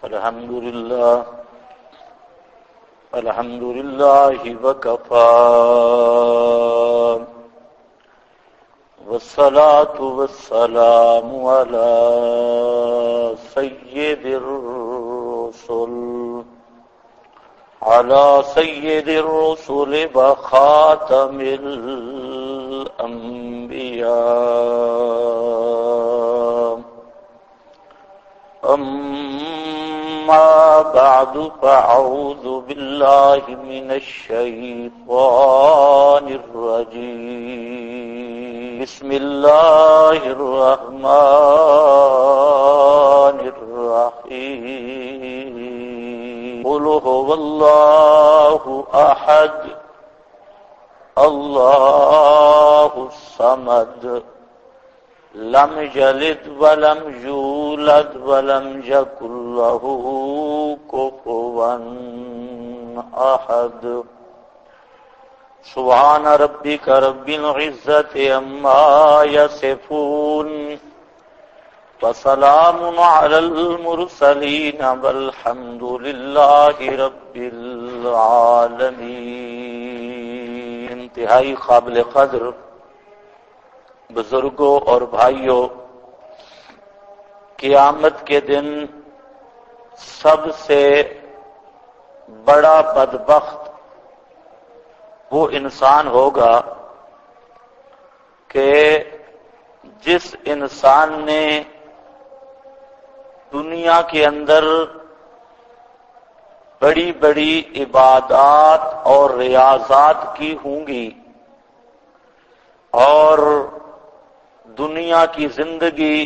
الحمد لله وكفى والصلاة والسلام على سيد الرسل وخاتم الأنبياء أما بعد فأعوذ بالله من الشيطان الرجيم بسم الله الرحمن الرحيم قل هو الله أحد الله الصمد لم يلد ولم يولد ولم يكن له كفوا أحد سبحان ربك رب العزة عما يصفون وسلام على المرسلين والحمد لله رب العالمين. انتہائی قابل قدر بزرگوں اور بھائیوں، قیامت کے دن سب سے بڑا بدبخت وہ انسان ہوگا کہ جس انسان نے دنیا کے اندر بڑی بڑی عبادات اور ریاضات کی ہوں گی اور دنیا کی زندگی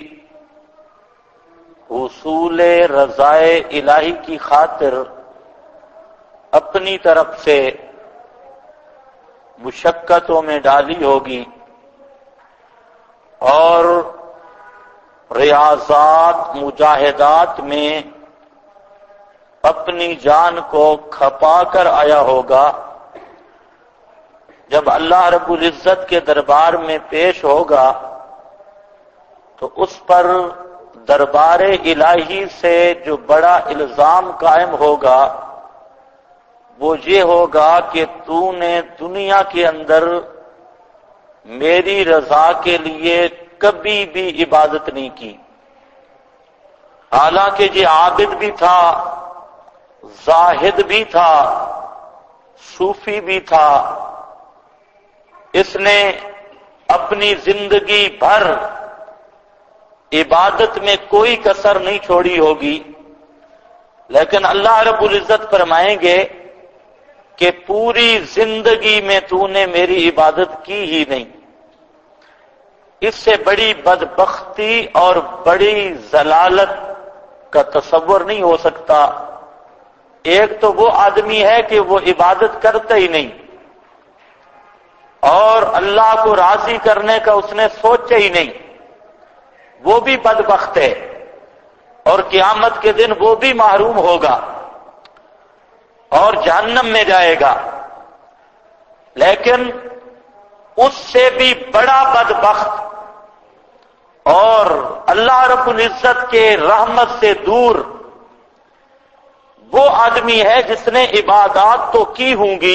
حصول رضائے الہی کی خاطر اپنی طرف سے مشقتوں میں ڈالی ہوگی اور ریاضات مجاہدات میں اپنی جان کو کھپا کر آیا ہوگا. جب اللہ رب العزت کے دربار میں پیش ہوگا تو اس پر دربار الہی سے جو بڑا الزام قائم ہوگا وہ یہ ہوگا کہ تو نے دنیا کے اندر میری رضا کے لیے کبھی بھی عبادت نہیں کی، حالانکہ یہ عابد بھی تھا، زاہد بھی تھا، صوفی بھی تھا. اس نے اپنی زندگی بھر عبادت میں کوئی کسر نہیں چھوڑی ہوگی، لیکن اللہ رب العزت فرمائیں گے کہ پوری زندگی میں تو نے میری عبادت کی ہی نہیں. اس سے بڑی بدبختی اور بڑی ضلالت کا تصور نہیں ہو سکتا. ایک تو وہ آدمی ہے کہ وہ عبادت کرتا ہی نہیں اور اللہ کو راضی کرنے کا اس نے سوچا ہی نہیں، وہ بھی بدبخت ہے اور قیامت کے دن وہ بھی محروم ہوگا اور جہنم میں جائے گا. لیکن اس سے بھی بڑا بدبخت اور اللہ رب العزت کے رحمت سے دور وہ آدمی ہے جس نے عبادات تو کی ہوں گی،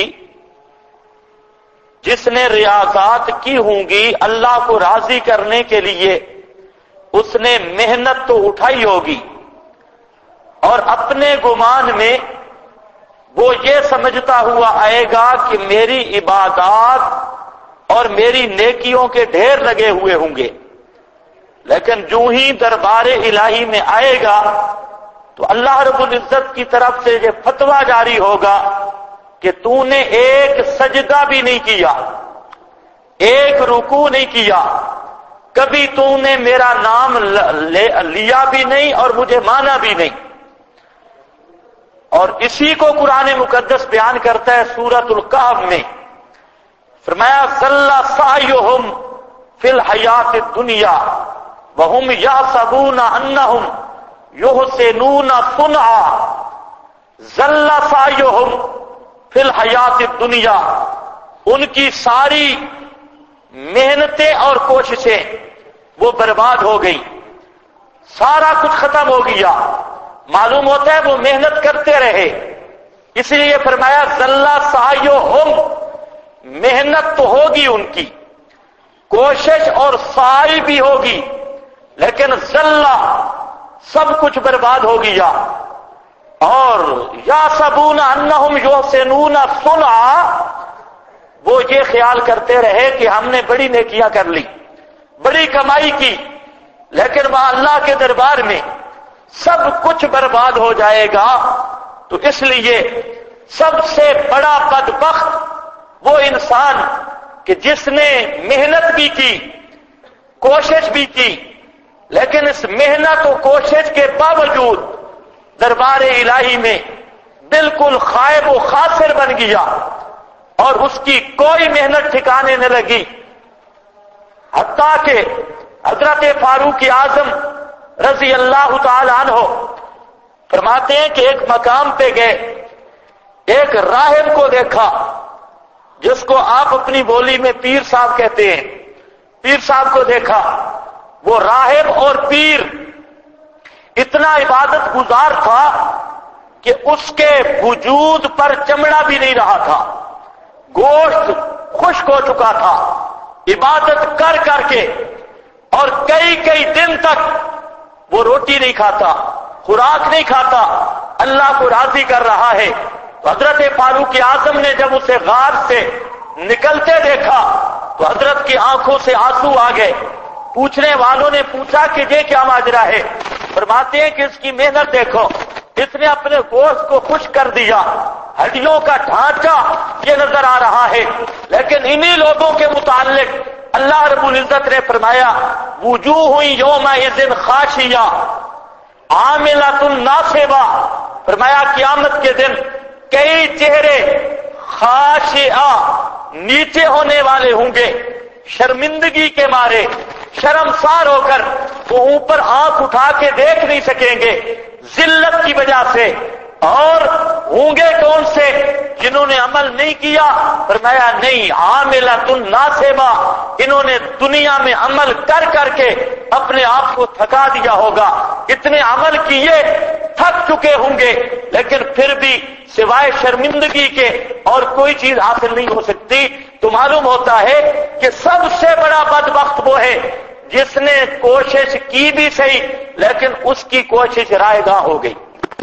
جس نے ریاضات کی ہوں گی، اللہ کو راضی کرنے کے لیے اس نے محنت تو اٹھائی ہوگی اور اپنے گمان میں وہ یہ سمجھتا ہوا آئے گا کہ میری عبادات اور میری نیکیوں کے ڈھیر لگے ہوئے ہوں گے. لیکن جو ہی دربار الہی میں آئے گا تو اللہ رب العزت کی طرف سے یہ فتویٰ جاری ہوگا کہ تو نے ایک سجدہ بھی نہیں کیا، ایک رکوع نہیں کیا، کبھی تو نے میرا نام لیا بھی نہیں اور مجھے مانا بھی نہیں. اور اسی کو قرآن مقدس بیان کرتا ہے سورۃ الکہف میں، فرمایا ظل سعیہم فی الحیات الدنیا وہم یحسبون انہم یحسنون صنعا. ظل سعیہم فی الحیات الدنیا، ان کی ساری محنتیں اور کوششیں وہ برباد ہو گئی، سارا کچھ ختم ہو گیا. معلوم ہوتا ہے وہ محنت کرتے رہے، اس لیے فرمایا ذلہ سعیہم، محنت تو ہوگی ان کی، کوشش اور سعی بھی ہوگی، لیکن ذلہ سب کچھ برباد ہو گیا۔ اور یحسبون انہم یحسنون صنعا، وہ یہ خیال کرتے رہے کہ ہم نے بڑی نیکیاں کر لی، بڑی کمائی کی، لیکن وہاں اللہ کے دربار میں سب کچھ برباد ہو جائے گا۔ تو اس لیے سب سے بڑا بدبخت وہ انسان کہ جس نے محنت بھی کی، کوشش بھی کی، لیکن اس محنت و کوشش کے باوجود دربار الہی میں بالکل خائب و خاسر بن گیا اور اس کی کوئی محنت ٹھکانے نہ لگی۔ حتیٰ کہ حضرت فاروق اعظم رضی اللہ تعالی عنہ فرماتے ہیں کہ ایک مقام پہ گئے، ایک راہب کو دیکھا جس کو آپ اپنی بولی میں پیر صاحب کہتے ہیں، پیر صاحب کو دیکھا۔ وہ راہب اور پیر اتنا عبادت گزار تھا کہ اس کے وجود پر چمڑا بھی نہیں رہا تھا، گوشت خشک ہو چکا تھا، عبادت کر کر کے، اور کئی کئی دن تک وہ روٹی نہیں کھاتا، خوراک نہیں کھاتا، اللہ کو راضی کر رہا ہے۔ تو حضرت فاروق اعظم نے جب اسے غار سے نکلتے دیکھا تو حضرت کی آنکھوں سے آنسو آ گئے۔ پوچھنے والوں نے پوچھا کہ یہ کیا ماجرا ہے؟ فرماتے ہیں کہ اس کی محنت دیکھو، اس نے اپنے گوشت کو خشک کر دیا، ہڈیوں کا ڈھانچہ یہ نظر آ رہا ہے، لیکن انہی لوگوں کے متعلق اللہ رب العزت نے فرمایا وجوہ یومئذ خاشعہ عاملۃ ناصبہ، فرمایا قیامت کے دن کئی چہرے خاشعہ نیچے ہونے والے ہوں گے، شرمندگی کے مارے شرمسار ہو کر وہ اوپر آنکھ اٹھا کے دیکھ نہیں سکیں گے ذلت کی وجہ سے۔ اور ہوں گے کون سے؟ جنہوں نے عمل نہیں کیا، فرمایا نہیں عاملۃ ناصبہ، انہوں نے دنیا میں عمل کر کر کے اپنے آپ کو تھکا دیا ہوگا، اتنے عمل کیے تھک چکے ہوں گے، لیکن پھر بھی سوائے شرمندگی کے اور کوئی چیز حاصل نہیں ہو سکتی۔ تو معلوم ہوتا ہے کہ سب سے بڑا بدبخت وہ ہے جس نے کوشش کی بھی صحیح لیکن اس کی کوشش رائے گاں ہو گئی۔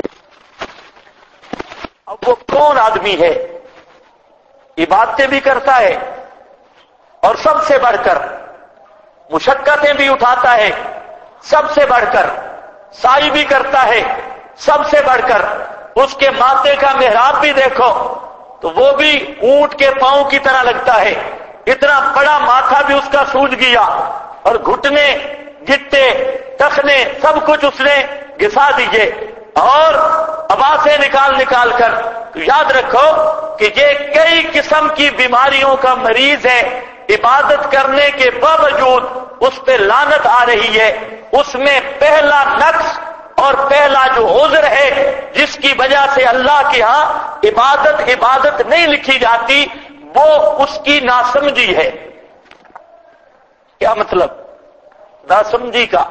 اب وہ کون آدمی ہے؟ عبادتیں بھی کرتا ہے اور سب سے بڑھ کر مشقتیں بھی اٹھاتا ہے، سب سے بڑھ کر سعی بھی کرتا ہے، سب سے بڑھ کر اس کے ماتھے کا محراب بھی دیکھو تو وہ بھی اونٹ کے پاؤں کی طرح لگتا ہے، اتنا بڑا ماتھا بھی اس کا سوج گیا، اور گھٹنے گٹے ٹخنے سب کچھ اس نے گھسا دیے، اور آوازیں نکال نکال کر۔ تو یاد رکھو کہ یہ کئی قسم کی بیماریوں کا مریض ہے، عبادت کرنے کے باوجود اس پہ لعنت آ رہی ہے۔ اس میں پہلا نقص اور پہلا جو عذر ہے جس کی وجہ سے اللہ کے ہاں عبادت نہیں لکھی جاتی، وہ اس کی ناسمجھی ہے۔ کیا مطلب ناسمجھی کا؟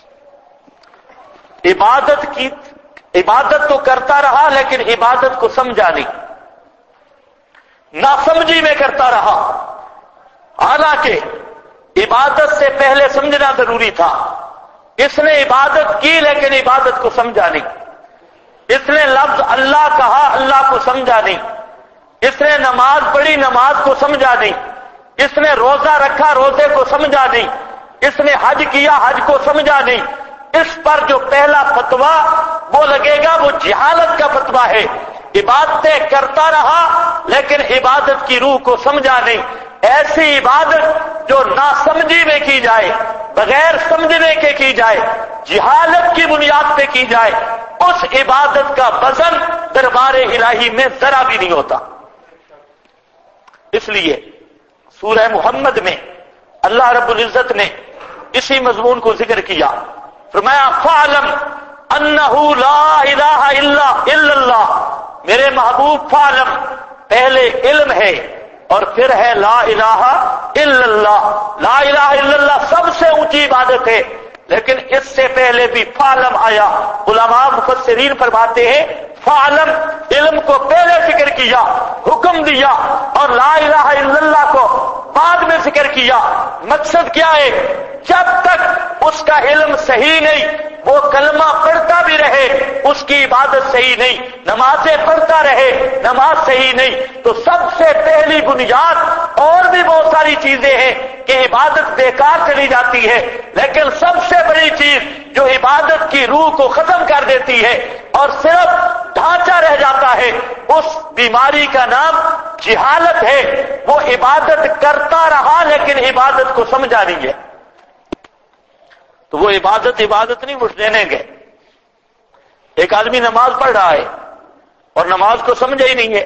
عبادت تو کرتا رہا لیکن عبادت کو سمجھا نہیں، ناسمجھی میں کرتا رہا، حالانکہ عبادت سے پہلے سمجھنا ضروری تھا۔ اس نے عبادت کی لیکن عبادت کو سمجھا نہیں، اس نے لفظ اللہ کہا اللہ کو سمجھا نہیں، اس نے نماز پڑھی نماز کو سمجھا نہیں، اس نے روزہ رکھا روزے کو سمجھا نہیں، اس نے حج کیا حج کو سمجھا نہیں۔ اس پر جو پہلا فتویٰ وہ لگے گا وہ جہالت کا فتویٰ ہے۔ عبادتیں کرتا رہا لیکن عبادت کی روح کو سمجھا نہیں۔ ایسی عبادت جو ناسمجھی میں کی جائے، بغیر سمجھنے کے کی جائے، جہالت کی بنیاد پہ کی جائے، اس عبادت کا وزن دربار الہی میں ذرا بھی نہیں ہوتا۔ اس لیے سورہ محمد میں اللہ رب العزت نے اسی مضمون کو ذکر کیا، فرمایا فَاعْلَمْ أَنَّهُ لَا إِلَٰهَ إِلَّا اللَّهُ، میرے محبوب فَاعْلَمْ پہلے علم ہے اور پھر ہے لا الہ الا اللہ۔ لا الہ الا اللہ سب سے اونچی عبادت ہے، لیکن اس سے پہلے بھی فَاعْلَمْ آیا، قُلْ علماء مفسرین فرماتے ہیں فعلم، علم کو پہلے ذکر کیا، حکم دیا، اور لا الہ الا اللہ کو بعد میں ذکر کیا۔ مقصد کیا ہے؟ جب تک اس کا علم صحیح نہیں، وہ کلمہ پڑھتا بھی رہے اس کی عبادت صحیح نہیں، نمازیں پڑھتا رہے نماز صحیح نہیں۔ تو سب سے پہلی بنیاد، اور بھی بہت ساری چیزیں ہیں کہ عبادت بیکار چلی جاتی ہے، لیکن سب سے بڑی چیز جو عبادت کی روح کو ختم کر دیتی ہے اور صرف ڈھانچہ رہ جاتا ہے، اس بیماری کا نام جہالت ہے۔ وہ عبادت کرتا رہا لیکن عبادت کو سمجھا نہیں ہے، تو وہ عبادت نہیں وہ ٹریننگ ہے۔ ایک آدمی نماز پڑھ رہا ہے اور نماز کو سمجھا ہی نہیں ہے،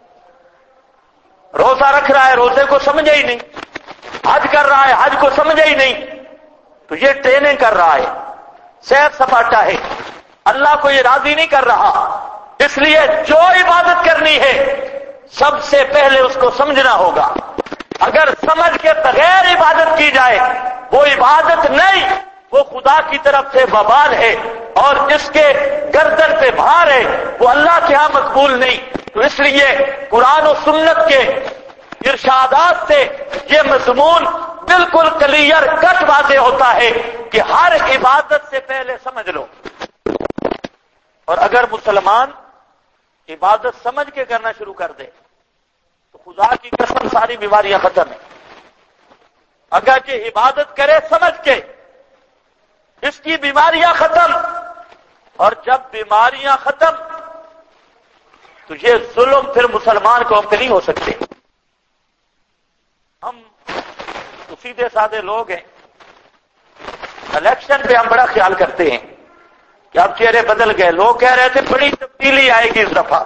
روزہ رکھ رہا ہے روزے کو سمجھا ہی نہیں، حج کر رہا ہے حج کو سمجھا ہی نہیں، تو یہ ٹریننگ کر رہا ہے، سیر سپاٹا ہے، اللہ کو یہ راضی نہیں کر رہا۔ اس لیے جو عبادت کرنی ہے سب سے پہلے اس کو سمجھنا ہوگا۔ اگر سمجھ کے بغیر عبادت کی جائے وہ عبادت نہیں، وہ خدا کی طرف سے وبال ہے اور جس کے گردن پہ بھار ہے وہ اللہ کے ہاں مقبول نہیں۔ تو اس لیے قرآن و سنت کے ارشادات سے یہ مضمون بالکل کلیئر کٹ واضح ہوتا ہے کہ ہر عبادت سے پہلے سمجھ لو۔ اور اگر مسلمان عبادت سمجھ کے کرنا شروع کر دے تو خدا کی قسم ساری بیماریاں ختم ہیں۔ اگر یہ عبادت کرے سمجھ کے اس کی بیماریاں ختم، اور جب بیماریاں ختم تو یہ ظلم پھر مسلمان قوم پہ نہیں ہو سکتے۔ ہم تو سیدھے سادے لوگ ہیں، الیکشن پہ ہم بڑا خیال کرتے ہیں کہ اب چہرے بدل گئے، لوگ کہہ رہے تھے بڑی تبدیلی آئے گی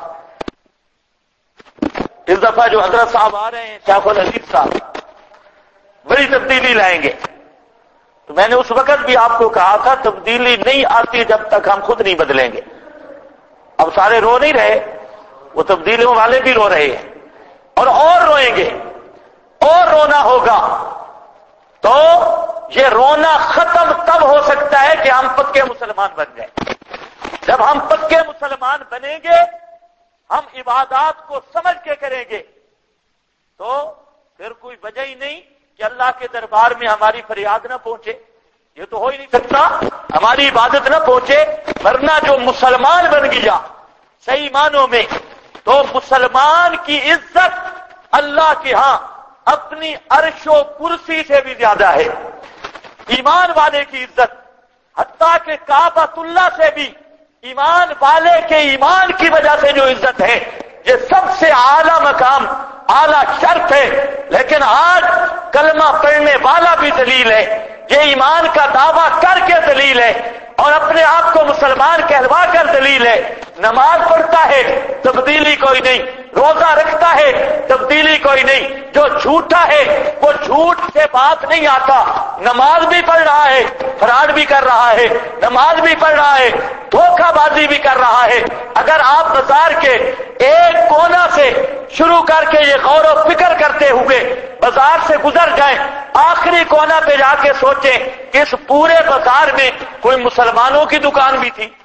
اس دفعہ جو حضرت صاحب آ رہے ہیں شیخ العزیز صاحب بڑی تبدیلی لائیں گے۔ تو میں نے اس وقت بھی آپ کو کہا تھا تبدیلی نہیں آتی جب تک ہم خود نہیں بدلیں گے۔ اب سارے رو نہیں رہے، وہ تبدیلیوں والے بھی رو رہے ہیں اور روئیں گے اور رونا ہوگا۔ تو یہ رونا ختم تب ہو سکتا ہے کہ ہم پکے مسلمان بن جائیں۔ جب ہم پکے مسلمان بنیں گے، ہم عبادات کو سمجھ کے کریں گے، تو پھر کوئی وجہ ہی نہیں کہ اللہ کے دربار میں ہماری فریاد نہ پہنچے۔ یہ تو ہو ہی نہیں سکتا ہماری عبادت نہ پہنچے، ورنہ جو مسلمان بن گیا صحیح معنوں میں، تو مسلمان کی عزت اللہ کے ہاں اپنی عرش و کرسی سے بھی زیادہ ہے۔ ایمان والے کی عزت حتیٰ کہ کعبۃ اللہ سے بھی ایمان والے کے ایمان کی وجہ سے جو عزت ہے، یہ سب سے اعلیٰ مقام، اعلیٰ شرف ہے۔ لیکن آج کلمہ پڑھنے والا بھی ذلیل ہے، یہ ایمان کا دعویٰ کر کے ذلیل ہے اور اپنے آپ کو مسلمان کہلوا کر ذلیل ہے۔ نماز پڑھتا ہے تبدیلی کوئی نہیں، روزہ رکھتا ہے تبدیلی کوئی نہیں، جو جھوٹا ہے وہ جھوٹ سے بات نہیں آتا، نماز بھی پڑھ رہا ہے فراڈ بھی کر رہا ہے، نماز بھی پڑھ رہا ہے دھوکہ بازی بھی کر رہا ہے۔ اگر آپ بازار کے ایک کونا سے شروع کر کے یہ غور و فکر کرتے ہوئے بازار سے گزر جائیں، آخری کونا پہ جا کے سوچیں کہ اس پورے بازار میں کوئی مسلمانوں کی دکان بھی تھی۔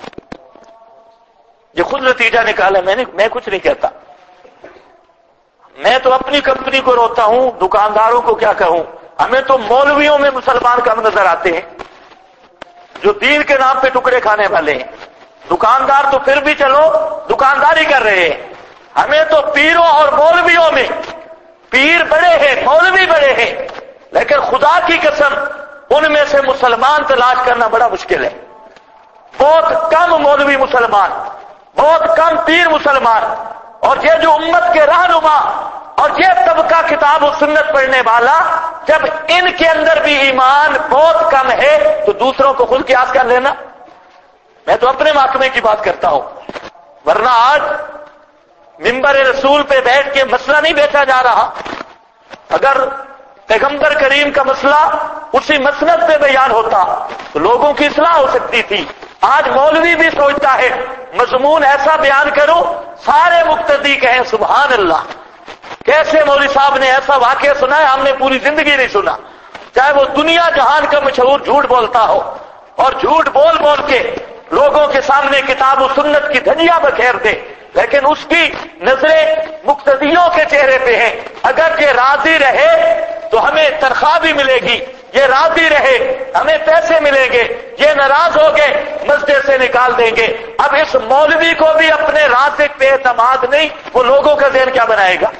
یہ خود نتیجہ نکالا، میں کچھ نہیں کہتا، میں تو اپنی کمپنی کو روتا ہوں، دکانداروں کو کیا کہوں۔ ہمیں تو مولویوں میں مسلمان کم نظر آتے ہیں جو دین کے نام پہ ٹکڑے کھانے والے ہیں۔ دکاندار تو پھر بھی چلو دکانداری کر رہے ہیں، ہمیں تو پیروں اور مولویوں میں، پیر بڑے ہیں مولوی بڑے ہیں، لیکن خدا کی قسم ان میں سے مسلمان تلاش کرنا بڑا مشکل ہے۔ بہت کم مولوی مسلمان، بہت کم پیر مسلمان، اور یہ جو امت کے رہنما اور یہ طبقہ کتاب و سنت پڑھنے والا، جب ان کے اندر بھی ایمان بہت کم ہے تو دوسروں کو خود قیاس کر لینا۔ میں تو اپنے محکمے کی بات کرتا ہوں، ورنہ آج منبر رسول پہ بیٹھ کے مسئلہ نہیں بیچا جا رہا۔ اگر پیغمبر کریم کا مسئلہ اسی مسند پہ بیان ہوتا تو لوگوں کی اصلاح ہو سکتی تھی۔ آج مولوی بھی سوچتا ہے مضمون ایسا بیان کروں سارے مقتدی کہیں سبحان اللہ، کیسے مولوی صاحب نے ایسا واقعہ سنا ہے ہم نے پوری زندگی نہیں سنا، چاہے وہ دنیا جہان کا مشہور جھوٹ بولتا ہو، اور جھوٹ بول بول کے لوگوں کے سامنے کتاب و سنت کی دھجیاں بکھیر دے، لیکن اس کی نظریں مقتدیوں کے چہرے پہ ہیں۔ اگر یہ راضی رہے تو ہمیں تنخواہ بھی ملے گی، یہ راضی رہے ہمیں پیسے ملیں گے، یہ ناراض ہو گئے مسجد سے نکال دیں گے۔ اب اس مولوی کو بھی اپنے رازق پہ اعتماد نہیں، وہ لوگوں کا ذہن کیا بنائے گا؟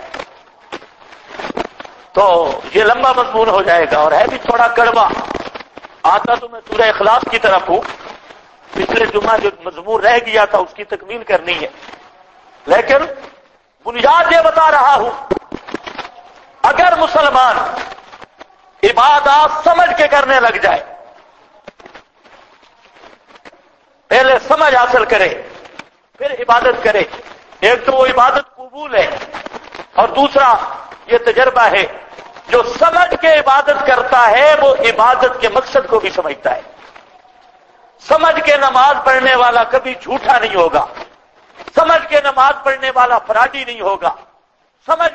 تو یہ لمبا مضمون ہو جائے گا اور ہے بھی تھوڑا کڑوا۔ آتا تو میں سورہ اخلاص کی طرف ہوں، پچھلے جمعہ جو مضمون رہ گیا تھا اس کی تکمیل کرنی ہے، لیکن بنیاد یہ بتا رہا ہوں، اگر مسلمان عبادات سمجھ کے کرنے لگ جائے، پہلے سمجھ حاصل کرے پھر عبادت کرے، ایک تو وہ عبادت قبول ہے اور دوسرا یہ تجربہ ہے، جو سمجھ کے عبادت کرتا ہے وہ عبادت کے مقصد کو بھی سمجھتا ہے۔ سمجھ کے نماز پڑھنے والا کبھی جھوٹا نہیں ہوگا، سمجھ کے نماز پڑھنے والا فراڈی نہیں ہوگا، سمجھ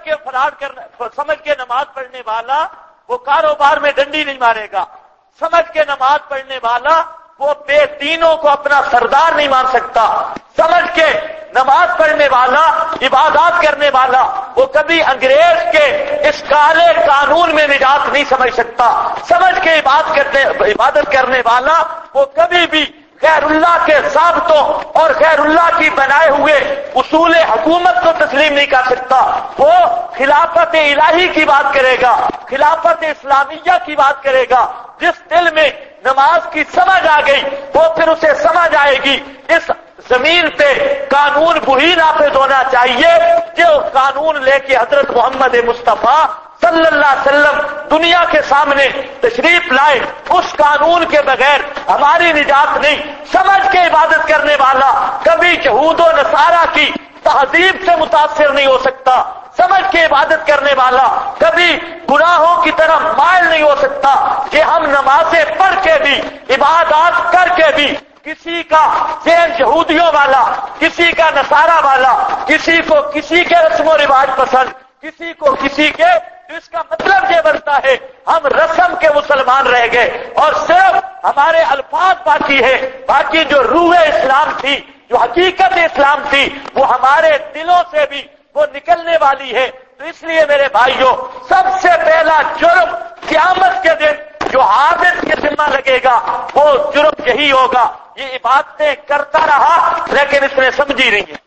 کے نماز پڑھنے والا وہ کاروبار میں ڈنڈی نہیں مارے گا، سمجھ کے نماز پڑھنے والا وہ بے دینوں کو اپنا سردار نہیں مان سکتا، سمجھ کے نماز پڑھنے والا عبادات کرنے والا وہ کبھی انگریز کے اس کالے قانون میں نجات نہیں سمجھ سکتا، سمجھ کے عبادت کرنے والا وہ کبھی بھی غیر اللہ کے ضابطوں اور غیر اللہ کی بنائے ہوئے اصول حکومت کو تسلیم نہیں کر سکتا، وہ خلافت الہی کی بات کرے گا، خلافت اسلامیہ کی بات کرے گا۔ جس دل میں نماز کی سمجھ آ گئی وہ پھر اسے سمجھ آئے گی اس زمین پہ قانون وہی نافذ ہونا چاہیے جو قانون لے کے حضرت محمد مصطفیٰ صلی اللہ علیہ وسلم دنیا کے سامنے تشریف لائے، اس قانون کے بغیر ہماری نجات نہیں۔ سمجھ کے عبادت کرنے والا کبھی یہود و نصارہ کی تہذیب سے متاثر نہیں ہو سکتا، سمجھ کے عبادت کرنے والا کبھی گناہوں کی طرف مائل نہیں ہو سکتا کہ ہم نمازیں پڑھ کے بھی عبادات کر کے بھی کسی کا ذہن یہودیوں والا، کسی کا نصارہ والا، کسی کو کسی کے رسم و رواج پسند، کسی کو کسی کے، تو اس کا مطلب یہ بنتا ہے ہم رسم کے مسلمان رہ گئے اور صرف ہمارے الفاظ باقی ہے، باقی جو روح اسلام تھی، جو حقیقت اسلام تھی وہ ہمارے دلوں سے بھی وہ نکلنے والی ہے۔ تو اس لیے میرے بھائیوں، سب سے پہلا جرم قیامت کے دن جو عابد کے ذمہ لگے گا وہ جرم یہی ہوگا، یہ عبادتیں کرتا رہا لیکن اس نے سمجھی نہیں ہے۔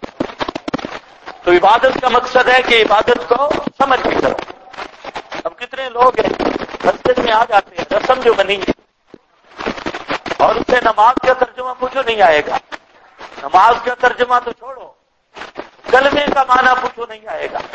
تو عبادت کا مقصد ہے کہ عبادت کو سمجھ کے کرو۔ اب کتنے لوگ ہیں مسجد میں آ جاتے ہیں، رسم جو بنی ہے اور اسے نماز کا ترجمہ پوچھو نہیں آئے گا، نماز کا ترجمہ تو چھوڑو، کلمے کا معنی پوچھو نہیں آئے گا،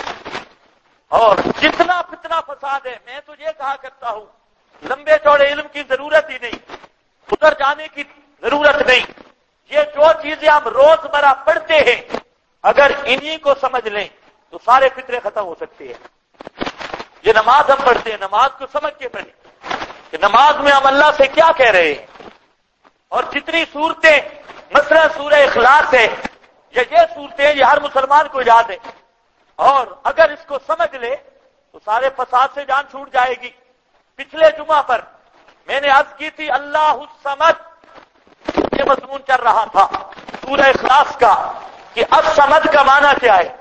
اور جتنا فتنہ فساد ہے، میں تو یہ کہا کرتا ہوں لمبے چوڑے علم کی ضرورت ہی نہیں، ادھر جانے کی ضرورت نہیں، یہ جو چیزیں ہم روزمرہ پڑھتے ہیں اگر انہی کو سمجھ لیں تو سارے فطرے ختم ہو سکتے ہیں۔ یہ نماز ہم پڑھتے ہیں، نماز کو سمجھ کے پڑھیں کہ نماز میں ہم اللہ سے کیا کہہ رہے ہیں، اور جتنی صورتیں مثلا سورہ اخلاص ہے یا یہ صورتیں یہ ہر مسلمان کو یاد ہے، اور اگر اس کو سمجھ لے تو سارے فساد سے جان چھوٹ جائے گی۔ پچھلے جمعہ پر میں نے عرض کی تھی اللہ الصمد، یہ مضمون چل رہا تھا سورہ اخلاص کا کہ الصمد کا معنی کیا ہے،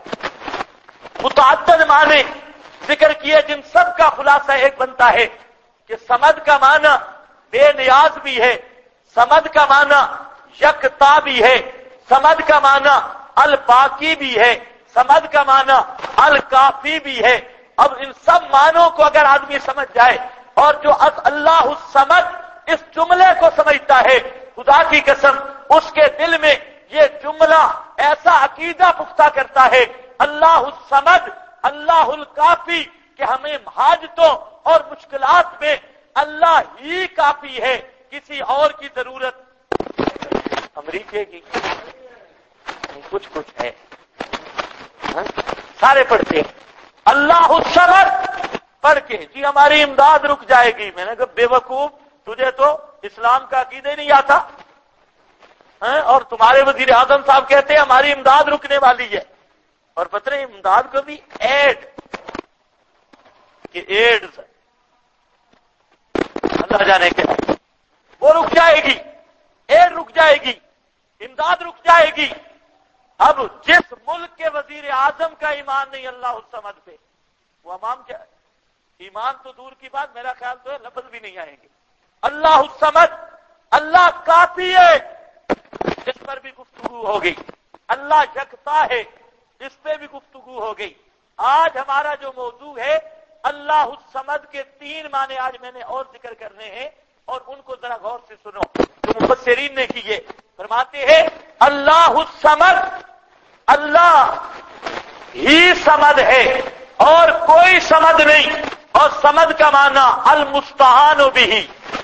متعدد معنی ذکر کیے جن سب کا خلاصہ ایک بنتا ہے کہ صمد کا معنی بے نیاز بھی ہے، صمد کا معنی یکتا بھی ہے، صمد کا معنی الباقی بھی ہے، صمد کا معنی الکافی بھی ہے۔ اب ان سب معنوں کو اگر آدمی سمجھ جائے اور جو اللہ الصمد اس جملے کو سمجھتا ہے، خدا کی قسم اس کے دل میں یہ جملہ ایسا عقیدہ پختہ کرتا ہے اللہ الصمد اللہ الکافی کہ ہمیں حاجتوں اور مشکلات میں اللہ ہی کافی ہے، کسی اور کی ضرورت امریکے کی کچھ ہے، سارے پڑھتے ہیں اللہ الصمد پڑھ کے جی ہماری امداد رک جائے گی۔ میں نے کہا بے وقوف، تجھے تو اسلام کا عقیدہ ہی نہیں آتا، اور تمہارے وزیر اعظم صاحب کہتے ہیں ہماری امداد رکنے والی ہے، اور پتہ نہیں امداد کو بھی ایڈز اللہ جانے کے وہ رک جائے گی، ایڈ رک جائے گی، امداد رک جائے گی۔ اب جس ملک کے وزیر اعظم کا ایمان نہیں اللہ الصمد پہ، وہ عوام کیا ایمان تو دور کی بات، میرا خیال تو ہے لفظ بھی نہیں آئیں گے۔ اللہ الصمد، اللہ کافی ہے، اس پر بھی گفتگو ہو گئی۔ اللہ یکتا ہے، اس پہ بھی گفتگو ہو گئی۔ آج ہمارا جو موضوع ہے اللہ الصمد کے 3 معنی آج میں نے اور ذکر کرنے ہیں، اور ان کو ذرا غور سے سنو جو مفسرین نے کیے۔ فرماتے ہیں اللہ الصمد، اللہ ہی صمد ہے اور کوئی صمد نہیں، اور صمد کا معنی المستعان بہ،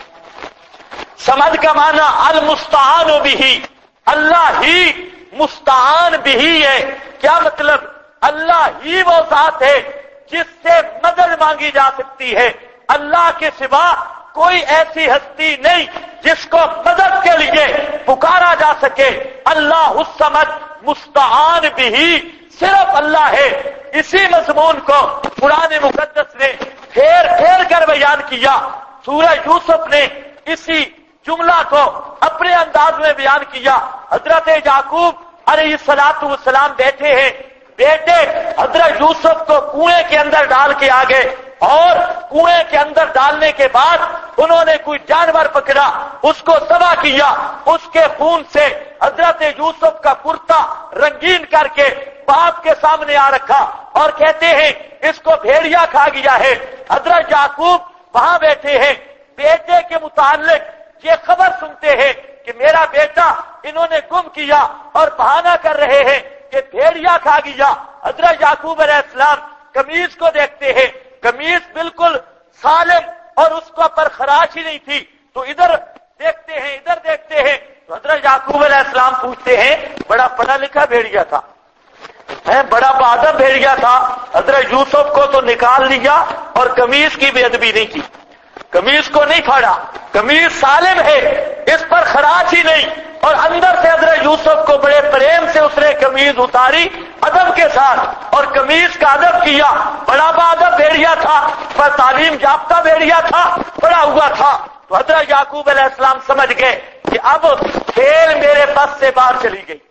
صمد کا معنی المستعان بہ، اللہ ہی مستعان بہ ہے۔ کیا مطلب؟ اللہ ہی وہ ذات ہے جس سے مدد مانگی جا سکتی ہے، اللہ کے سوا کوئی ایسی ہستی نہیں جس کو مدد کے لیے پکارا جا سکے۔ اللہ الصمد مستعان بہ، صرف اللہ ہے۔ اسی مضمون کو قرآن مقدس نے پھیر پھیر کر بیان کیا۔ سورہ یوسف نے اسی جملہ کو اپنے انداز میں بیان کیا۔ حضرت یعقوب علیہ السلام بیٹھے ہیں، بیٹے حضرت یوسف کو کنویں کے اندر ڈال کے آگے، اور کنویں کے اندر ڈالنے کے بعد انہوں نے کوئی جانور پکڑا، اس کو ذبح کیا، اس کے خون سے حضرت یوسف کا کرتا رنگین کر کے باپ کے سامنے آ رکھا، اور کہتے ہیں اس کو بھیڑیا کھا گیا ہے۔ حضرت یعقوب وہاں بیٹھے ہیں، بیٹے کے متعلق یہ خبر سنتے ہیں کہ میرا بیٹا انہوں نے گم کیا، اور بہانہ کر رہے ہیں کہ بھیڑیا کھا گیا۔ حضرت یعقوب علیہ السلام قمیض کو دیکھتے ہیں، قمیض بالکل سالم اور اس کو پر خراش ہی نہیں تھی، تو ادھر دیکھتے ہیں ادھر دیکھتے ہیں، تو حضرت یعقوب علیہ السلام پوچھتے ہیں بڑا پڑھا لکھا بھیڑیا تھا، بڑا بہادر بھیڑیا تھا، حضرت یوسف کو تو نکال لیا اور قمیض کی بے ادبی نہیں کی، قمیض کو نہیں پھاڑا، قمیض سالم ہے، اس پر خراش ہی نہیں، اور اندر سے حضرت یوسف کو بڑے پریم سے اس نے قمیض اتاری ادب کے ساتھ، اور قمیض کا ادب کیا۔ بڑا بہادر بھیڑیا تھا، پر تعلیم یافتہ بھیڑیا تھا، پڑا ہوا تھا۔ تو حضرت یعقوب علیہ السلام سمجھ گئے کہ اب کھیل میرے بس سے باہر چلی گئی،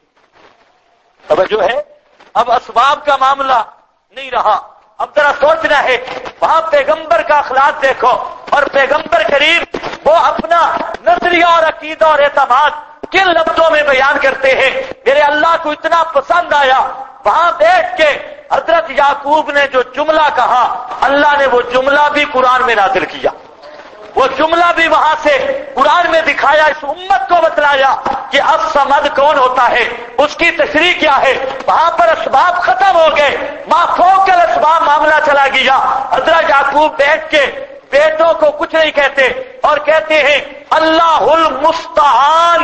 اب جو ہے اب اسباب کا معاملہ نہیں رہا، اب ذرا سوچنا ہے۔ وہاں پیغمبر کا اخلاق دیکھو، اور پیغمبر کریم وہ اپنا نظریہ اور عقیدہ اور اعتماد کن لفظوں میں بیان کرتے ہیں۔ میرے اللہ کو اتنا پسند آیا، وہاں بیٹھ کے حضرت یعقوب نے جو جملہ کہا، اللہ نے وہ جملہ بھی قرآن میں نازل کیا، وہ جملہ بھی وہاں سے قرآن میں دکھایا، اس امت کو بتلایا کہ الصمد کون ہوتا ہے، اس کی تشریح کیا ہے۔ وہاں پر اسباب ختم ہو گئے، ما فوق الاسباب معاملہ چلا گیا۔ حضرت یعقوب بیٹھ کے بیٹوں کو کچھ نہیں کہتے، اور کہتے ہیں اللہ المستعان،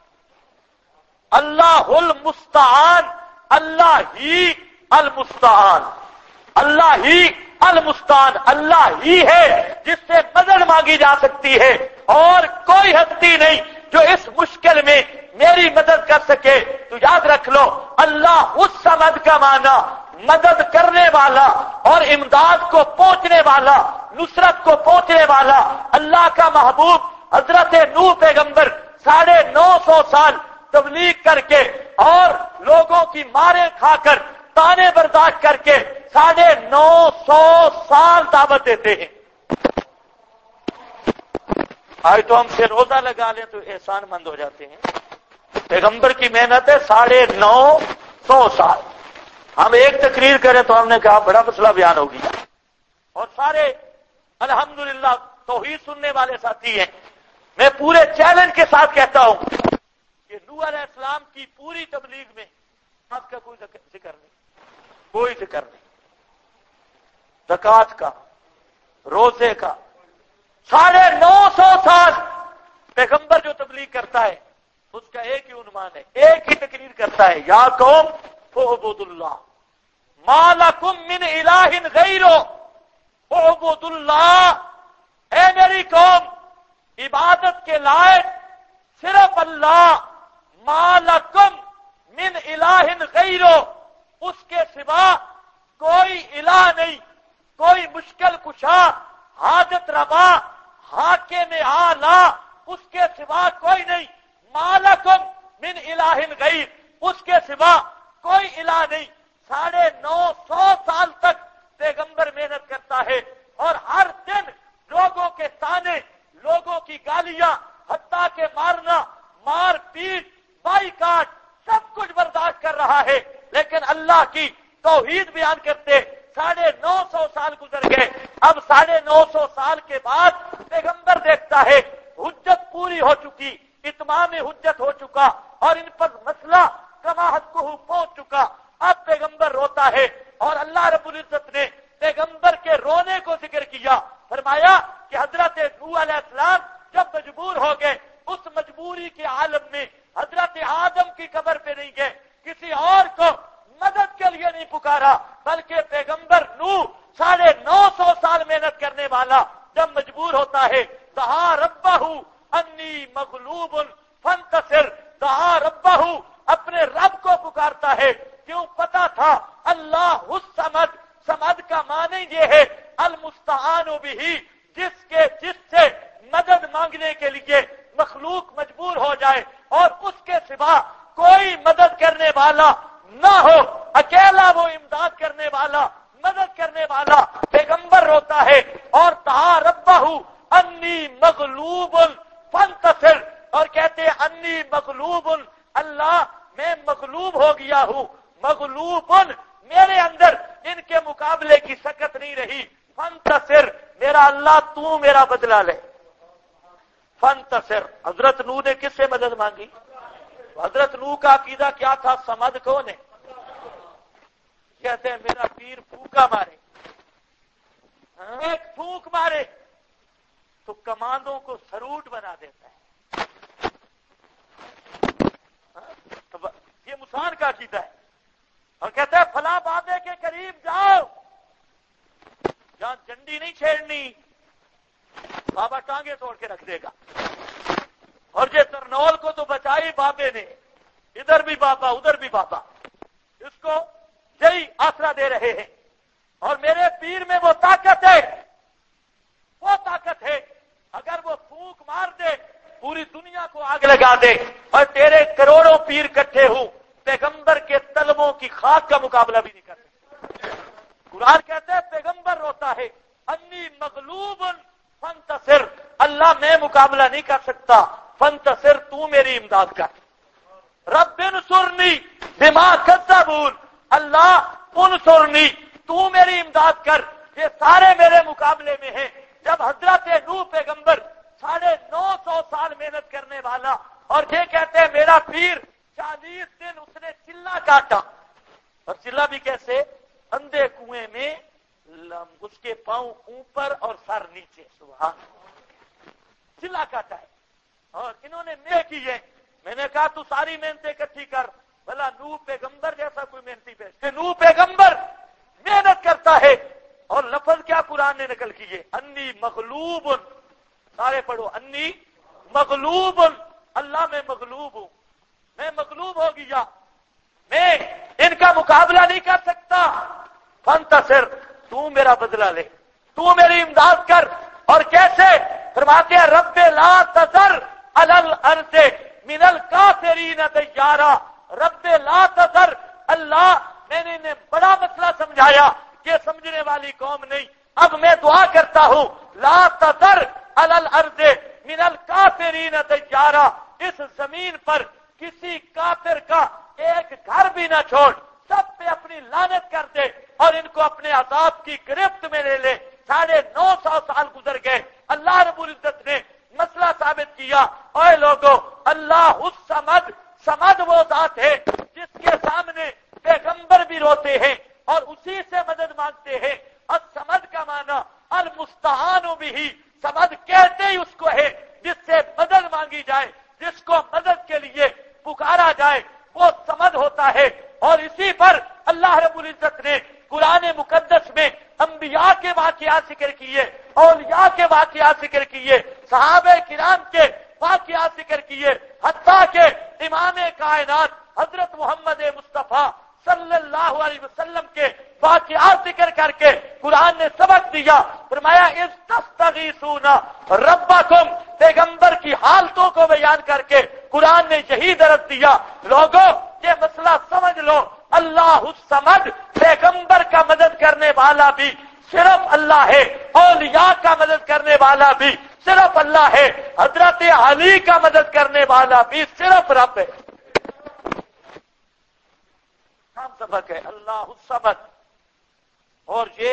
اللہ المستعان، اللہ ہی المستعان، اللہ ہی المستعان، اللہ ہی ہے جس سے مدد مانگی جا سکتی ہے، اور کوئی ہستی نہیں جو اس مشکل میں میری مدد کر سکے۔ تو یاد رکھ لو، اللہ اس صمد کا معنی مدد کرنے والا اور امداد کو پہنچنے والا، نصرت کو پہنچنے والا۔ اللہ کا محبوب حضرت نوح پیغمبر 950 سال تبلیغ کر کے اور لوگوں کی مارے کھا کر تانے برداشت کر کے 950 سال دعوت دیتے ہیں۔ آج تو ہم سے روزہ لگا لیں تو احسان مند ہو جاتے ہیں، پیغمبر کی محنت ہے 950 سال۔ ہم ایک تقریر کریں تو ہم نے کہا بڑا مسئلہ بیان ہو گیا، اور سارے الحمدللہ توحید سننے والے ساتھی ہیں۔ میں پورے چیلنج کے ساتھ کہتا ہوں کہ نوح علیہ السلام کی پوری تبلیغ میں آپ کا کوئی ذکر نہیں، کوئی ذکر نہیں، زکوٰۃ کا، روزے کا۔ 950 سال پیغمبر جو تبلیغ کرتا ہے اس کا ایک ہی عنوان ہے، ایک ہی تقریر کرتا ہے، یا قوم اعبدوا اللہ ما لکم من الہ غیرہ، اعبدوا اللہ، اے میری قوم عبادت کے لائق صرف اللہ، ما لکم من الہ غیرہ، اس کے سوا کوئی الہ نہیں، کوئی مشکل کشا، حاجت روا، حاکم اعلیٰ اس کے سوا کوئی نہیں۔ मालकुम मिन इलाहिन गैर, उसके सिवा कोई इलाह नहीं। 950 साल तक पैगंबर मेहनत करता है और हर दिन लोगों के ताने, लोगों की गालियां, हत्ता के मारना, मार पीट, बाइकाट, सब कुछ बर्दाश्त कर रहा है, लेकिन अल्लाह की तौहीद बयान करते 950 साल गुजर गए। अब 950 साल के बाद पैगंबर देखता है हुज्जत पूरी हो चुकी, इत्माम हुज्जत हो चुका और इन पर मसला कमा हक़्क़ुहु पहुंच चुका। अब पैगंबर रोता है और अल्लाह रब्बुल इज्जत ने पैगंबर के रोने को जिक्र किया, फरमाया कि हजरत नूह अलैहिस्सलाम जब मजबूर हो गए, उस मजबूरी के आलम में हजरत आदम की कब्र पे नहीं गए, किसी और को मदद के लिए नहीं पुकारा, बल्कि पैगंबर नूह 950 साल मेहनत करने वाला जब मजबूर होता है, दहा रब्बहू अन्नी मगलूबुन फंतसिर, दहा रब्बहू अपने रब को पुकारता है। क्यों? पता था अल्लाह उस समद, समद का माने ये है अल मुस्तआनु बिही, जिससे मदद मांगने के लिए मखलूक मजबूर हो जाए और उसके सिवा कोई मदद करने वाला ना हो, अकेला वो इमदाद करने वाला, मदद करने वाला। पैगंबर रोता है और दहा रब्बहू अन्नी मगलूबुन फंतसिर, और कहते हैं अन्नी मगलूबुन, अल्लाह मैं मगलूब हो गया हूं, मगलूबुन मेरे अंदर इनके मुकाबले की सकत नहीं रही, फंतसिर मेरा अल्लाह तू मेरा बदला ले। फंतसिर, हजरत नूह ने किससे मदद मांगी? हजरत नूह का अकीदा क्या था? समद कौन है? कहते हैं मेरा पीर फूका मारे, एक फूक मारे तो कमांडों को सरूट बना देता है। तो ये मुसान का अकीदा है। और कहते हैं फला बाबे के करीब जाओ, जहां झंडी नहीं छेड़नी, बाबा टांगे तोड़ के रख देगा। और ये तरनौल को तो बचाई बाबे ने, इधर भी बाबा उधर भी बाबा, इसको यही आसरा दे रहे हैं। और मेरे पीर में वो ताकत है, वो ताकत है, अगर वो फूंक मार दे पूरी दुनिया को आग लगा दे। और तेरे करोड़ों पीर इकट्ठे हो, पैगंबर के तलबों की खाक का मुकाबला भी नहीं कर सकते। कुरान कहते हैं पैगंबर रोता है अन्नी मगलूबुन फंतसिर, अल्लाह मैं मुकाबला नहीं कर सकता, फंतसिर तू मेरी इमदाद कर। रब्बिनसुरनी बिमा कज़्ज़बून, अल्लाह उनसुरनी तू मेरी इमदाद कर, ये सारे मेरे मुकाबले में हैं। जब हजरत नूह पैगंबर 950 साल मेहनत करने वाला, और ये कहते हैं मेरा पीर 40 दिन उसने चिल्ला काटा, और चिल्ला भी कैसे? अंधे कुएं में उसके पांव ऊपर और सर नीचे, सुभान, चिल्ला काटा है। और इन्होंने नेक की है। मैंने कहा तू सारी मेहनतें इकट्ठी कर, भला नूह पैगंबर जैसा कोई मेहनती भेज। नूह पैगंबर मेहनत करता है और लफ्ज क्या कुरान ने नकल किए? अन्नी मगलूबुन, सारे पढ़ो, अन्नी मगलूबुन, अल्लाह मैं मगलूब हूं, मैं मगलूब हो गया, मैं इनका मुकाबला नहीं कर सकता। फंतसिर तू मेरा बदला ले, तू मेरी इमदाद कर। और कैसे? फरमाते हैं रब्बे ला तज़र अलल अर्ज़े मिनल काफिरीन दय्यारा, रब्बे ला तज़र, अल्लाह मैंने इन्हें बड़ा मसला समझाया कि समझने वाली कौम नहीं। अब मैं दुआ करता हूं ला तज़र अलल अर्ज़े मिनल काफिरीन दय्यारा, इस जमीन पर किसी काफिर का एक घर भी ना छोड़, सब पे अपनी लानत कर दे और इनको अपने अज़ाब की गिरफ्त में ले ले। 950 साल गुजर गए, अल्लाह रब्बुल इज्जत ने मसला साबित किया। ओए लोगों, अल्लाह उस समद, समद वो जात है जिसके सामने पैगंबर भी रोते हैं और उसी से मदद मांगते हैं। और समद का माना अल मुस्तआनु बिही, समद कहते ही उसको है जिससे मदद मांगी जाए, जिसको मदद के लिए पुकारा जाए, वो समद होता है। और इसी पर अल्लाह रब्बुल इज्जत ने कुरान मुकद्दस में अंबिया के वाक़ियात जिक्र किए, औलिया के वाक़ियात जिक्र किए, सहाबे किराम के वाक़ियात जिक्र किए, हत्ता के इमाम कायनात हजरत मोहम्मद मुस्तफा सल्लल्लाहु अलैहि वसल्लम के वाक़ियात जिक्र करके कुरान ने सबक दिया। फरमाया इस्तस्तगीसूना रब्बकुम, पैगंबर की हालतों को बयान करके कुरान ने यही दर्ज दिया, लोगों ये मसला समझ लो, अल्लाह समद, पैगंबर का मदद करने वाला भी सिर्फ अल्लाह है, औलिया का मदद करने वाला भी सिर्फ अल्लाह है, हजरत अली का मदद करने वाला भी सिर्फ रब है। नाम सबक है अल्लाह समद। और ये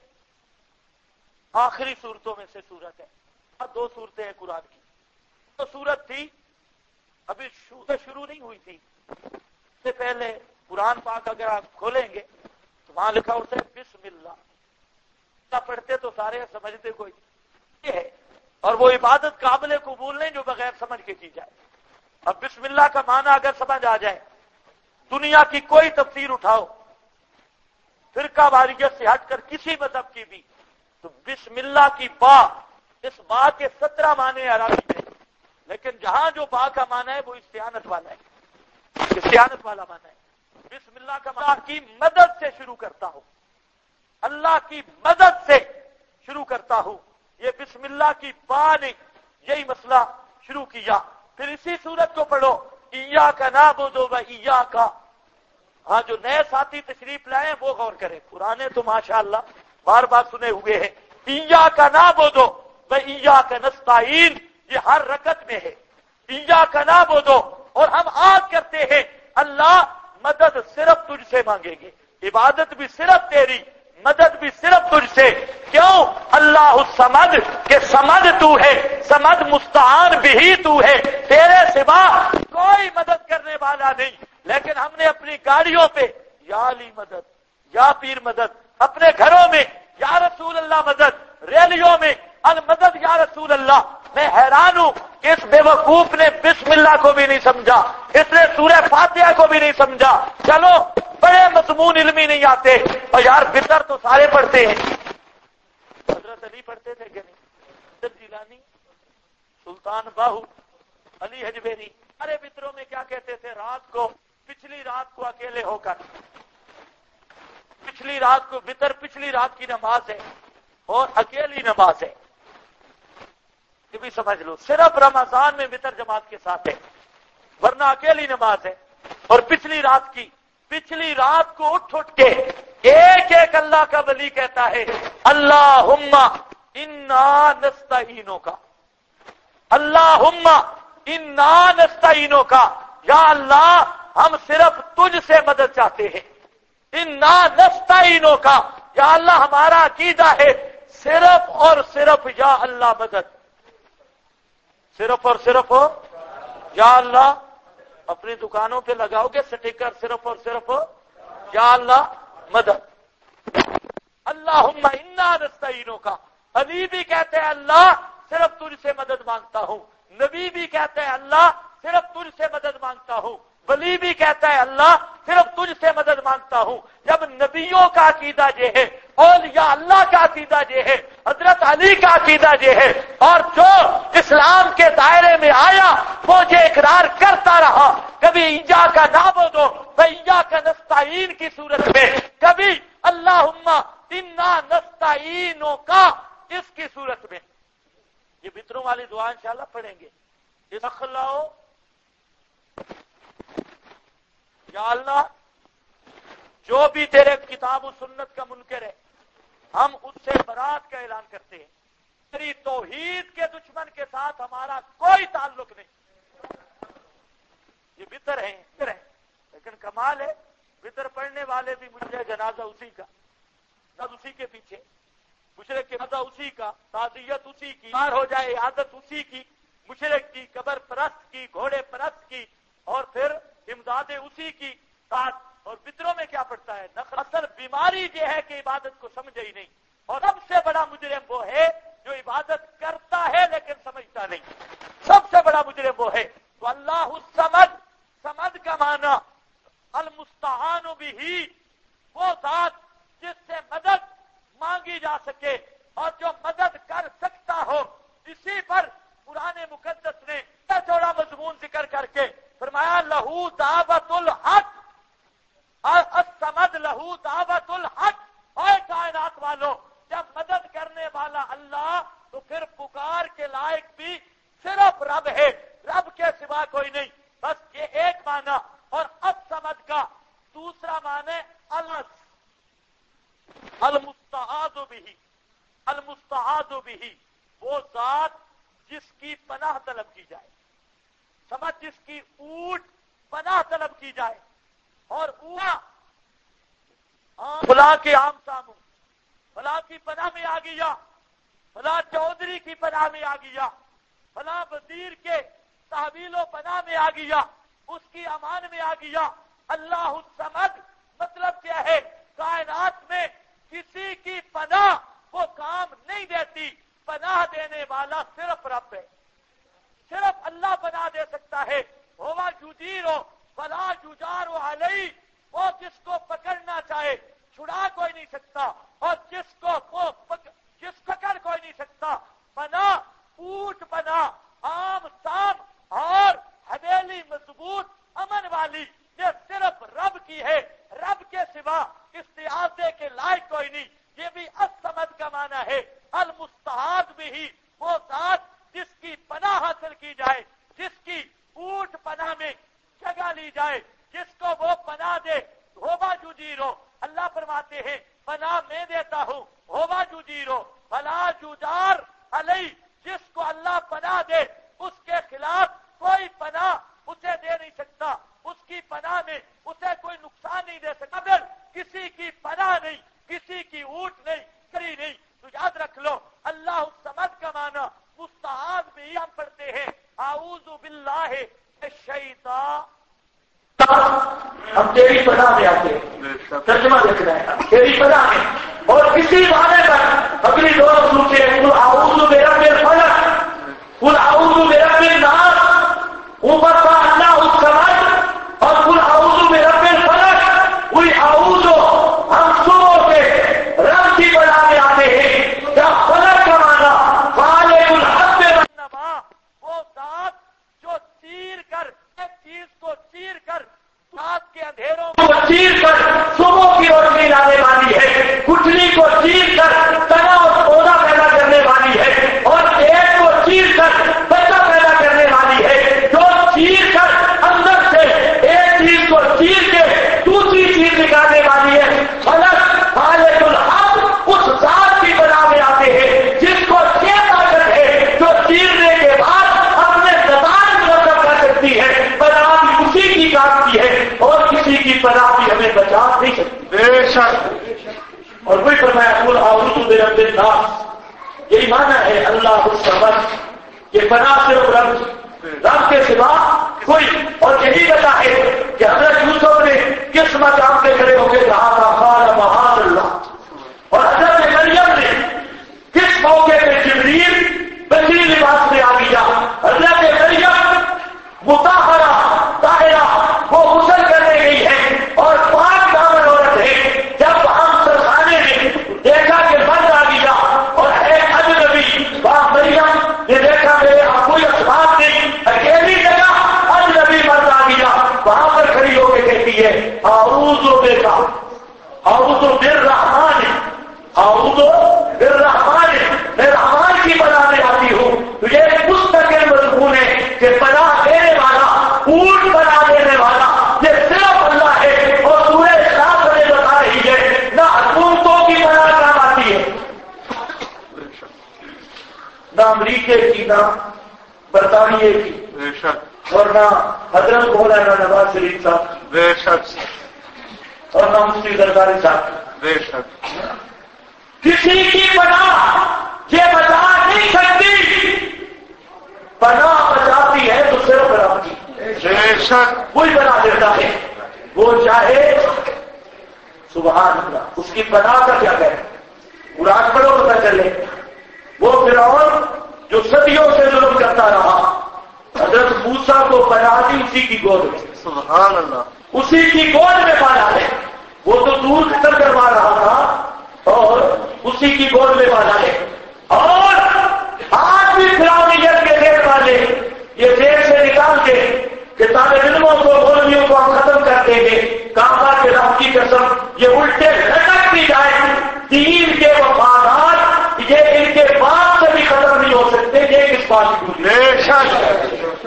आखिरी सूरतों में से सूरत है। दो सूरतें हैं कुरान की। तो सूरत थी अभी शुरू नहीं हुई थी, इससे पहले कुरान पाक अगर आप खोलेंगे तो वहां लिखा होता है बिस्मिल्लाह। पढ़ते तो सारे समझते कोई ये है, और वो इबादत काबिल कबूल नहीं जो बगैर समझ के की जाए। अब बिस्मिल्लाह का माना अगर समझ आ जाए, दुनिया की कोई तफसीर उठाओ फिरका वारियत से हटकर किसी मजहब की भी, तो बिस्मिल्लाह की बा, इस बा के 17 माने अरबी में, लेकिन जहां जो बा का माना है वो इस्तियानत वाला है, इस्तियानत वाला माना है। बिस्मिल्लाह का माना की मदद से शुरू करता हूं, अल्लाह की मदद से शुरू करता हूं। ये बिस्मिल्लाह की बा ने यही मसला शुरू किया। फिर इसी सूरत को पढ़ो, इय्याका नअबुदु व इय्याका। हाँ, जो नए साथी तशरीफ लाए वो गौर करें, पुराने तो माशाअल्लाह बार बार सुने हुए हैं। इय्याका नअबुदु व इय्याका नस्तईन, ये हर रकत में है। इय्याका नअबुदु, और हम आज करते हैं अल्लाह मदद सिर्फ तुझसे मांगेंगे, इबादत भी सिर्फ तेरी, मदद भी सिर्फ तुझसे। क्यों? अल्लाह समद, के समद तू है, समद मुस्तान भी तू है, तेरे सिवा कोई मदद करने वाला नहीं। लेकिन हमने अपनी गाड़ियों पे या अली मदद, या पीर मदद, अपने घरों में या रसूल अल्लाह मदद, रैलियों में अल मदद या रसूल अल्लाह। मैं हैरान हूं कि इस बेवकूफ ने बिस्मिल्लाह को भी नहीं समझा, इसने सूरह फातिहा को भी नहीं समझा। चलो बड़े मजमून इल्मी नहीं आते, और यार बितर तो सारे पढ़ते हैं। हजरत अली पढ़ते थे कि नहीं? जिलानी, सुल्तान बाहू, अली हजवेरी, सारे बितरों में क्या कहते थे? रात को, पिछली रात को अकेले होकर, पिछली रात को बितर, पिछली रात की नमाज है और अकेली नमाज है, ये भी समझ लो। सिर्फ रमजान में बितर जमात के साथ है, वरना अकेली नमाज है। और पिछली रात की, पिछली रात को उठ उठ के एक एक अल्लाह का वली कहता है अल्लाहुम्मा इन्ना नस्तईनो का, अल्लाहुम्मा इन्ना नस्तईनो का, या अल्लाह हम सिर्फ तुझसे मदद चाहते हैं। इन्ना नस्तईनो का, या अल्लाह हमारा अकीदा है सिर्फ और सिर्फ या अल्लाह मदद, सिर्फ और सिर्फ या अल्लाह। अपनी दुकानों पे लगाओगे स्टिकर, सिर्फ और सिर्फ या अल्लाह मदद। अल्लाहुम्मा इन्ना नस्तईनो का, अली भी कहते हैं अल्लाह सिर्फ तुझसे मदद मांगता हूं, नबी भी कहते हैं अल्लाह सिर्फ तुझसे मदद मांगता हूं, वली भी कहता है अल्लाह सिर्फ तुझसे मदद मांगता हूं। जब नबियों का अकीदा ये है, औलिया अल्लाह का अकीदा ये है, हजरत अली का अकीदा ये है, और जो इस्लाम के दायरे में आया वो ये इकरार करता रहा, कभी इय्याका नअबुदु व इय्याका नस्तईन की सूरत में, कभी अल्लाहुम्मा इन्ना नस्तईनो का इसकी सूरत में। ये बितरों वाली दुआ इंशाअल्लाह पढ़ेंगे। इस अखलाओ या अल्लाह, जो भी तेरे किताब और सुन्नत का मुनकर है हम उससे बरात का ऐलान करते हैं। तेरी तौहीद के दुश्मन के साथ हमारा कोई ताल्लुक नहीं। ये बितर है, लेकिन कमाल है, बितर पढ़ने वाले भी मुझे जनाजा उसी का, नमाज उसी के पीछे, मुशरिक की मजा उसी का, ताज़ियत उसी की, मार हो जाए आदत उसी की, मुशरिक की, कबर परस्त की, घोड़े परस्त की, और फिर इमदादे उसी की साथ। और बितरों में क्या पड़ता है? असल बीमारी ये है कि इबादत को समझे ही नहीं, और सबसे बड़ा मुजरिम वो है जो इबादत करता है लेकिन समझता नहीं, सबसे बड़ा मुजरिम वो है। तो अल्लाहु समद, समद का माना अल मुस्ताआनु बिही, वो जात जिससे मदद मांगी जा सके और जो मदद कर सकता हो। इसी पर कुरान मुकद्दस ने चौड़ा मजमून जिक्र करके फरमाया लहू दावतुल हक لہو دعوت الحق، اے کائنات والو، جب مدد کرنے والا اللہ تو پھر پکار کے لائق بھی صرف رب ہے، رب کے سوا کوئی نہیں۔ بس یہ ایک معنی۔ اور الصمد کا دوسرا معنی المستعاذ به، المستعاذ به، وہ ذات جس کی پناہ طلب کی جائے، سمجھ، جس کی اونٹ پناہ طلب کی جائے۔ اور فلاں کے عام ساموں، فلاں کی پناہ میں آ گیا، فلاں چودھری کی پناہ میں آ گیا، فلاں وزیر کے تحویل و پناہ میں آ گیا، اس کی امان میں آ گیا۔ اللہ الصمد مطلب کیا ہے؟ کائنات میں کسی کی پناہ وہ کام نہیں دیتی، پناہ دینے والا صرف رب ہے، صرف اللہ پناہ دے سکتا ہے۔ ہوا یجیرو فلا یجار علیہ، وہ جس کو پکڑنا چاہے چھڑا کوئی نہیں سکتا، اور جس پکڑ کوئی نہیں سکتا۔ پناہ، اونٹ پناہ، عام سام اور حویلی مضبوط امن والی، یہ صرف رب کی ہے، رب کے سوا استعاذے کے لائق کوئی نہیں۔ یہ بھی الصمد کا معنی ہے۔ المستعاذ بھی وہ ذات جس کی پناہ حاصل کی جائے، جس کی اونٹ پناہ میں جگہ لی جائے، جس کو وہ پناہ دے۔ ہوبا ججیرو، اللہ فرماتے ہیں پناہ میں دیتا ہوں، ہوبا ججیرو فلا ججار علیہ، جس کو اللہ پناہ دے اس کے خلاف کوئی پناہ اسے دے نہیں سکتا، اس کی پناہ میں اسے کوئی نقصان نہیں دے سکتا۔ اگر کسی کی پناہ نہیں، کسی کی اونٹ نہیں، کری نہیں، تو یاد رکھ لو اللہ الصمد کا معنی مستعاذ بھی ہم پڑھتے ہیں اعوذ باللہ الشیطان، ہم تیری پناہ میں آتے ہیں، ترجمہ لکھ رہے ہیں تیری پناہ میں۔ اور اسی معنی پر اگلی دو سوچے قل اعوذ برب الفلق، قل اعوذ برب الناس، اوپر کا اللہ الصمد، اور قل اعوذ برب الفلق، قل اعوذ، ہم صبح کے رب کی پناہ میں آتے ہیں۔ کیا فلق کا معنی خالق الحب والنوا، وہ ذات جو چیر کر ایک چیز کو چیر کر رات کے اندھیروں کو چیر کر صبح کی روشنی لانے والی ہے، گٹھلی کو چیر کر تنا اور پودا پیدا کرنے والی ہے، اور پیٹ کو چیر کر بچہ پیدا کرنے والی ہے، جو چیر کر اندر سے ایک چیز کو چیر کے دوسری چیز نکالنے والی ہے۔ فلق خالق الحب، اس ذات کی پناہ میں آتے ہیں جس کو یہ طاقت ہے جو چیرنے کے بعد اپنے زبان مرتب کر سکتی ہے۔ پناہ بھی اسی کی کام کی ہے، اور کسی کی پناہ بھی ہمیں بچا نہیں سکتی، بے شک۔ اور وہی فرمایا قل اعوذ برب الناس، یہی معنی ہے اللہ الصمد، یہ پناہ صرف رب کے سوا کوئی۔ اور یہی وجہ ہے کہ حضرت یوسف نے کس مقام پہ کھڑے ہو کے کہا تھا قال معاذ اللہ، اور حضرت مریم نے کس موقع پہ جبریل بچی لباس میں آ گیا۔ حضرت مریم مطہرہ طاہرہ، وہ غسل کرنے گئی ہے اور پاک دامن عورت ہے۔ جب ہم سرخانے میں دیکھا کہ مرد آ گیا اور ایک اجنبی، باپ مریم نے دیکھا میرے اب کوئی اسباب نہیں، اکیلی جگہ اجنبی مرد آ گیا، وہاں پر کھڑی ہو کے کہتی ہے اعوذ بک، اعوذ بالرحمن، اعوذ بالرحمن، میں رحمان کی پناہ میں آتی ہوں۔ تو یہ ایک مستقل مضمون ہے کہ پناہ دینے والا، اونٹ پناہ دینے والا یہ صرف اللہ ہے، اور سورہ اخلاص ہمیں بتا رہی ہے نہ حکومتوں کی پناہ کام آتی ہے، نہ امریکہ کی، نہ برطانیہ کی، اور نہ حضرت مولانا نواز شریف صاحب، بے شک، اور نہ مفتی زرداری صاحب، بے شک۔ کسی کی پناہ یہ بچا نہیں سکتی، پناہ بچاتی ہے تو صرف رب کی، بے شک، وہی بنا دیتا ہے، وہ چاہے سبحان اللہ۔ اس کی پناہ کا کیا کہے، قرآن پڑھو پتہ چلے۔ وہ فرعون جو صدیوں سے ظلم کرتا رہا، حضرت موسیٰ کو پناہ دی اسی کی گود میں، سبحان اللہ، اسی کی گود میں پایا ہے۔ وہ تو دور قتل کروا رہا تھا اور اسی کی گود میں پایا ہے۔ اور آج بھی فرعونیت کے دیکھ والے یہ دیش سے نکال کے کہ طالب علموں کو، مولویوں کو ہم ختم کر دیں گے، کعبہ کے رب کی قسم یہ الٹے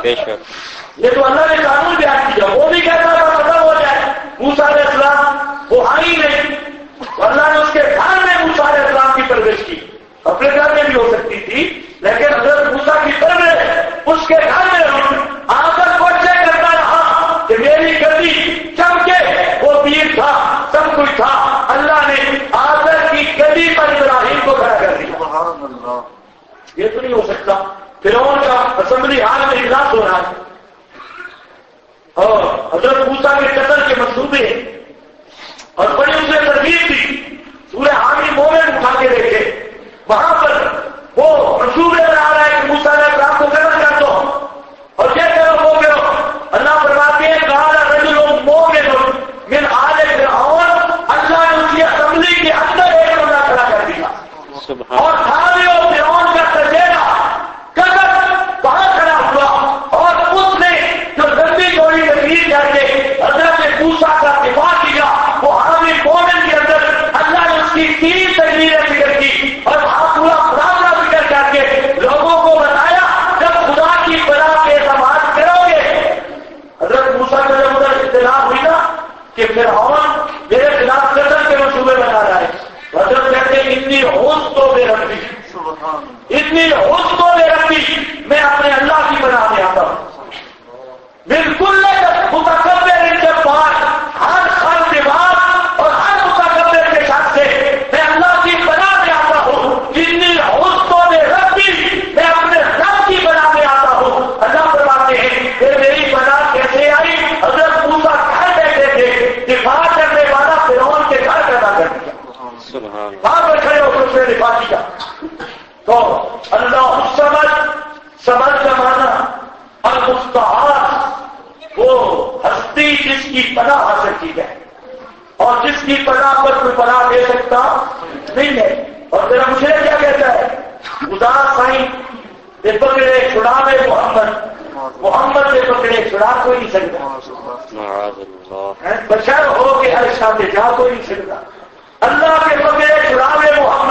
یہ تو اللہ نے قانون بیان کیا. وہ بھی کہتا تھا ختم ہو جائے. موسیٰ علیہ السلام وہ آئی نہیں. اللہ نے اس کے گھر میں موسیٰ علیہ السلام کی پرورش کی. اپنے گھر میں بھی ہو سکتی تھی لیکن حضرت موسیٰ کی پرورش اس کے گھر میں ہوئی. آ کر کوشش کرتا رہا کہ میری گدی چمکے. وہ پیر تھا, سب کچھ تھا. اللہ نے آدر کی گدی پر ابراہیم کو کھڑا کر دیا. یہ تو نہیں ہو سکتا. فرعون کا اسمبلی ہال میں اجلاس ہو رہا ہے اور حضرت موسیٰ کے قتل کے منصوبے اور بڑی اسے ترغیب دی. سورہ حامی مومن اٹھا کے دیکھے وہاں پر وہ منصوبے میں آ رہا ہے کہ موسیٰ علیہ السلام کو قتل کر دو اور یہ کرو وہ کرو. اللہ فرماتے ہیں قال رجل مؤمن من آل فرعون. اللہ نے اس کی اسمبلی کے اندر ایک بندہ کھڑا کر دیا اور سارے فرعون کا سجیرا قدر وہاں کھڑا ہوا اور اس نے جو لمبی چوڑی تقریر کر کے حضرت موسیٰ کا دفاع کیا وہ حامی مومن کے اندر اللہ نے اس کی 3 تقریریں ذکر کی اور وہاں پورا معاملہ ذکر کر کے لوگوں کو بتایا جب خدا کی بلا کے اعتماد کرو گے. حضرت موسیٰ کا جب ادھر اطلاع ہوئی نا کہ فرعون میرے خلاف قتل کے منصوبے بنا رہا ہے. حضرت کہتے ہیں اتنی ہوش تو بے رکھی, اتنی ہوش تو بے رکھی میں اپنے اللہ کی بنا میں آتا ہوں. بالکل متکبر کے بعد ہر دماغ اور ہر متکبر کے ساتھ سے میں اللہ کی بنا میں آتا ہوں. اتنی ہوش تو بے رکھی میں اپنے رب کی بنا میں آتا ہوں. اللہ فرماتے ہیں پھر میری بنا کیسے آئی. حضرت موسیٰ گھر بیٹھے تھے, دفاع کرنے والا فرعون کے گھر پیدا کر دیا. وہاں پر کھڑے ہو کر اس نے دفاع کیا. تو اللہ سمجھ کا معنی المستعار وہ ہستی جس کی پناہ حاصل کی جائے اور جس کی پناہ پر کوئی پناہ دے سکتا نہیں ہے. اور میرا مشرے کیا کہتا ہے خدا سائیں سے پکڑے چھڑا میں محمد سے پکڑے چھڑا کوئی نہیں سکتا. بشر ہو کے ہر شاہ جا کوئی نہیں سکتا. اللہ کے پکڑے چھڑا میں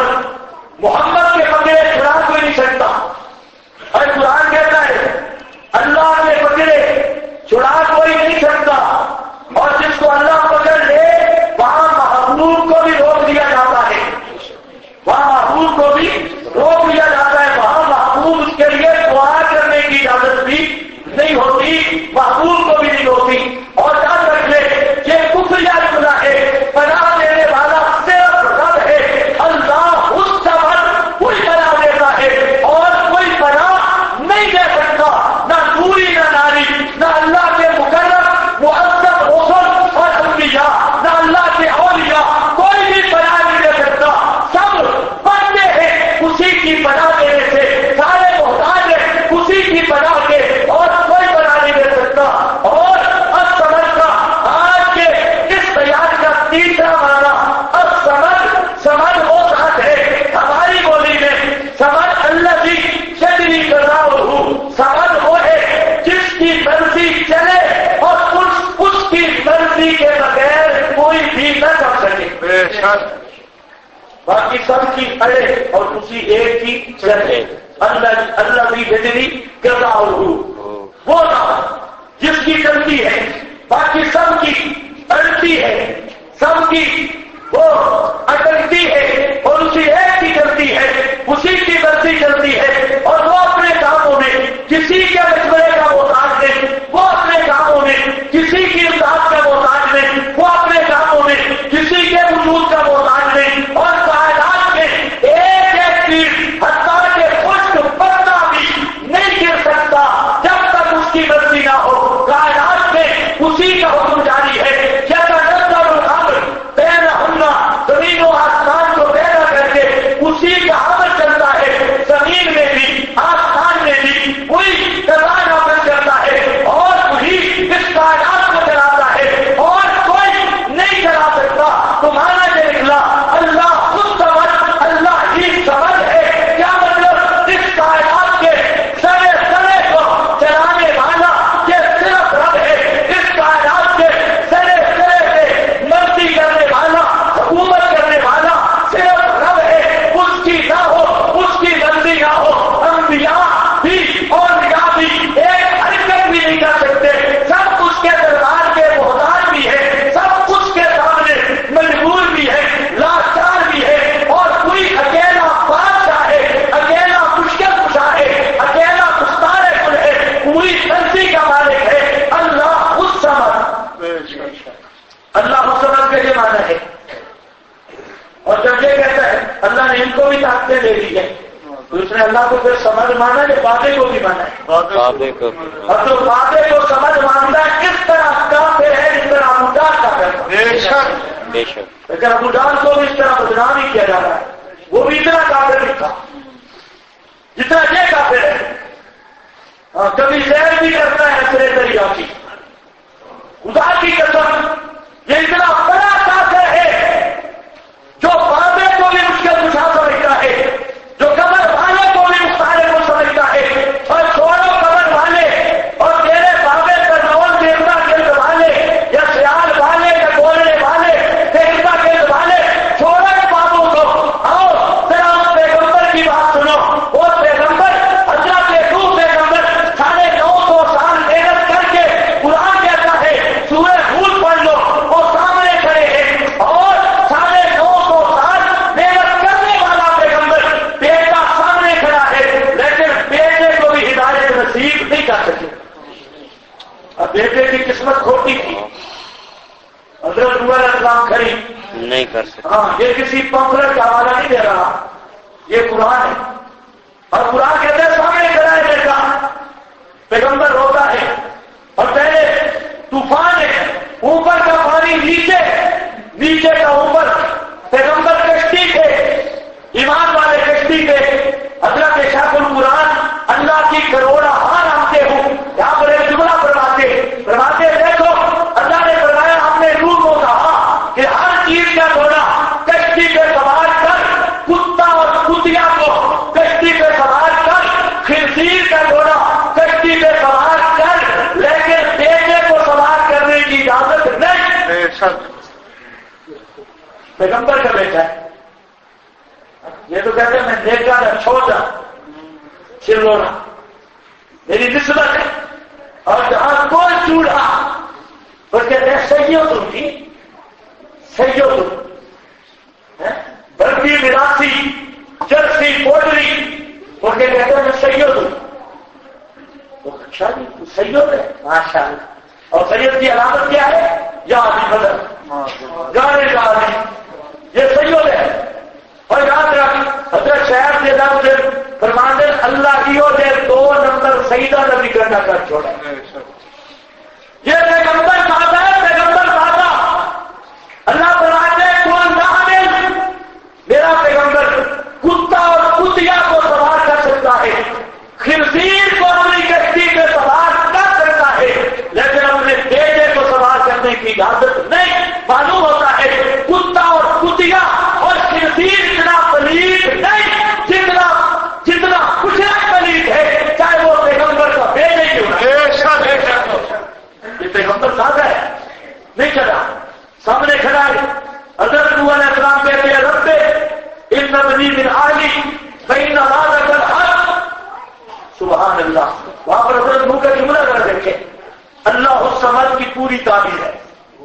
محمد کے پکڑے چھڑا کوئی نہیں سکتا. اور قرآن کہتا ہے اللہ کے پکڑے چھڑا کوئی نہیں سکتا اور جس کو اللہ پکڑ لے وہاں محبوب کو بھی روک دیا جاتا ہے. وہاں محبوب کو بھی روک دیا جاتا ہے. وہاں محبوب اس کے لیے دعا کرنے کی اجازت بھی نہیں ہوتی, محبوب کو بھی نہیں ہوتی. اور یاد رکھ لے یہ کفر یا گناہ ہے. پناہ دینے والا صرف رب ہے. اللہ اس سبب کوئی پناہ دیتا ہے اور کوئی پناہ نہیں دے سکتا. نہ دوری نہ ناری, نہ اللہ کے مقرر معذب رسل اور انبیاء, نہ اللہ کے اولیاء, کوئی بھی پناہ نہیں دے سکتا. سب بنتے ہیں اسی کی پناہ دینے سے, سارے محتاج ہیں اسی کی پناہ کے اور کوئی پناہ نہیں دے سکتا. اور اب سمجھ کا آج کے اس بیان کا تیسرا معنی سمجھ وہ ذات ہے ہماری بولی میں. سمجھ اللہ کی شدری کرنا سمجھ وہ ہے جس کی مرضی چلے اور اس کی مرضی کے بغیر کوئی بھی نہ کر سکے. باقی سب کی اڑے اور اسی ایک کی چلے. اللہ کی شدری کرنا وہ جس کی چلتی ہے باقی سب کی اڑتی ہے, سب کی وہ اٹکتی ہے اور اسی ایک کی چلتی ہے, اسی کی مرضی چلتی ہے. اور وہ اپنے کاموں میں کسی کے مشورے کا محتاج نہیں, وہ اپنے کاموں میں کسی کی امداد کا محتاج نہیں, وہ اپنے کاموں میں کسی کے وجود کا محتاج نہیں. اور کائنات میں ایک ایک چیز حتیٰ کہ خشک پتا بھی نہیں گر سکتا جب تک اس کی مرضی نہ ہو. کائنات میں اسی کا اللہ مسلمان کا یہ معنی ہے. اور جب یہ کہتا ہے اللہ نے ان کو بھی طاقتیں دے دی ہے تو اس نے اللہ کو پھر سمجھ مانا ہے، وعدے کو بھی مانا ہے. اور جو وعدے کو سمجھ مانتا ہے کس طرح کافر ہے جس طرح ابو جہل کافر. بے شک لیکن ابو جہل کو بھی اس طرح بدنام ہی کیا جا رہا ہے. وہ بھی اتنا کافر نہیں تھا جتنا یہ کافر ہے. کبھی زہر بھی کرتا ہے اثر دریا کی. خدا کی قسم یہ اتنا بڑا کافر ہے جو بابے کو بھی مشکل کشا سمجھتا ہے، جو قبر والے کو بھی مختارے کو سمجھتا ہے. اور چھوڑو قبر والے اور تیرے بابے کرنول دیوتا گرد والے یا سیال والے یا گولنے والے دیوتا گرد والے، چھوڑو بابوں کو. آؤ ذرا اس پیغمبر کی بات سنو. وہ پیغمبر حضرت یعقوب پیغمبر 950 سال محنت کر کے قرآن کہتا ہے سورہ ہود پڑھ لو، وہ سامنے کھڑے ہیں. اور 950 سال محنت کرنے والا پیغمبر بیٹا سامنے کھڑا ہے لیکن بیٹے کو بھی ہدایت نصیب نہیں کر سکے. اب بیٹے کی قسمت کھوٹی تھی. حضرت نوح علیہ السلام کھڑی نہیں کر سکتے. ہاں یہ کسی پمفلٹ کا حوالہ نہیں دے رہا، یہ قرآن ہے. اور قرآن کہتے ہیں سامنے کھڑا ہے بیٹا. پیغمبر روتا ہے اور پہلے طوفان ہے، اوپر کا پانی نیچے، نیچے کا اوپر. پیغمبر کشتی تھے، ایمان والے کشتی تھے. حضرت شیخ القرآن اللہ کی کروڑا ہار آتے ہوں یہاں پر ایک جملہ فرماتے دیکھو اللہ نے فرمایا ہم نے روح کو کہا کہ ہر چیز کا گھوڑا کشتی پہ سوار کر، کتا اور کتیا کو کشتی پہ سوار کر، خنزیر کا گھوڑا کشتی پہ سوار کر، لیکن بیٹے کو سوار کرنے کی اجازت نہیں. پیغمبر کا بیٹا ہے. یہ تو کہتے ہیں میں دیکھا نہ چھوٹا چلونا میری نسبت ہے. اور جہاں کوئی چولہا وہ کہتے ہیں سیو تم کی سیو تم بردی مراسی جرسی پوڈری وہ کہتے ہیں میں سیو تم. اچھا جی تو سید ہے ماشاء اللہ. اور سید کی علامت کیا ہے؟ یا علی بدر جانے کا علی، یہ سید ہے. اور یاد رکھ حضرت شہر سے لفظ فرماندے اللہ کی ہو جائے 2 نمبر سیدہ نبی کرنا کر چھوڑا. یہ پیغمبر بابا ہے، پیغمبر بابا. اللہ فرماتے کون نہ میرا پیغمبر کتا اور کتیا کو سوار کر سکتا ہے، خنزیر کو اپنی کشتی پہ سوار کر سکتا ہے، لیکن اپنے بیٹے کو سوار کرنے کی اجازت نہیں. معلوم ہوتا ہے کتا اور کتیا اور خنزیر اتنا پلیت نہیں جتنا کچرا پلیت ہے، چاہے وہ پیغمبر کا بیٹے کیوں نہ. یہ پیغمبر سادہ ہے نہیں چلا، سامنے کھڑا ہے. حضرت نوح علیہ السلام کہتے ہیں رب ان بنی من اہلی فإن وعدك الحق. سبحان اللہ. وہاں پر حضرت نوح کا جملہ ذرا دیکھیں، اللہ الصمد کی پوری تعبیر ہے.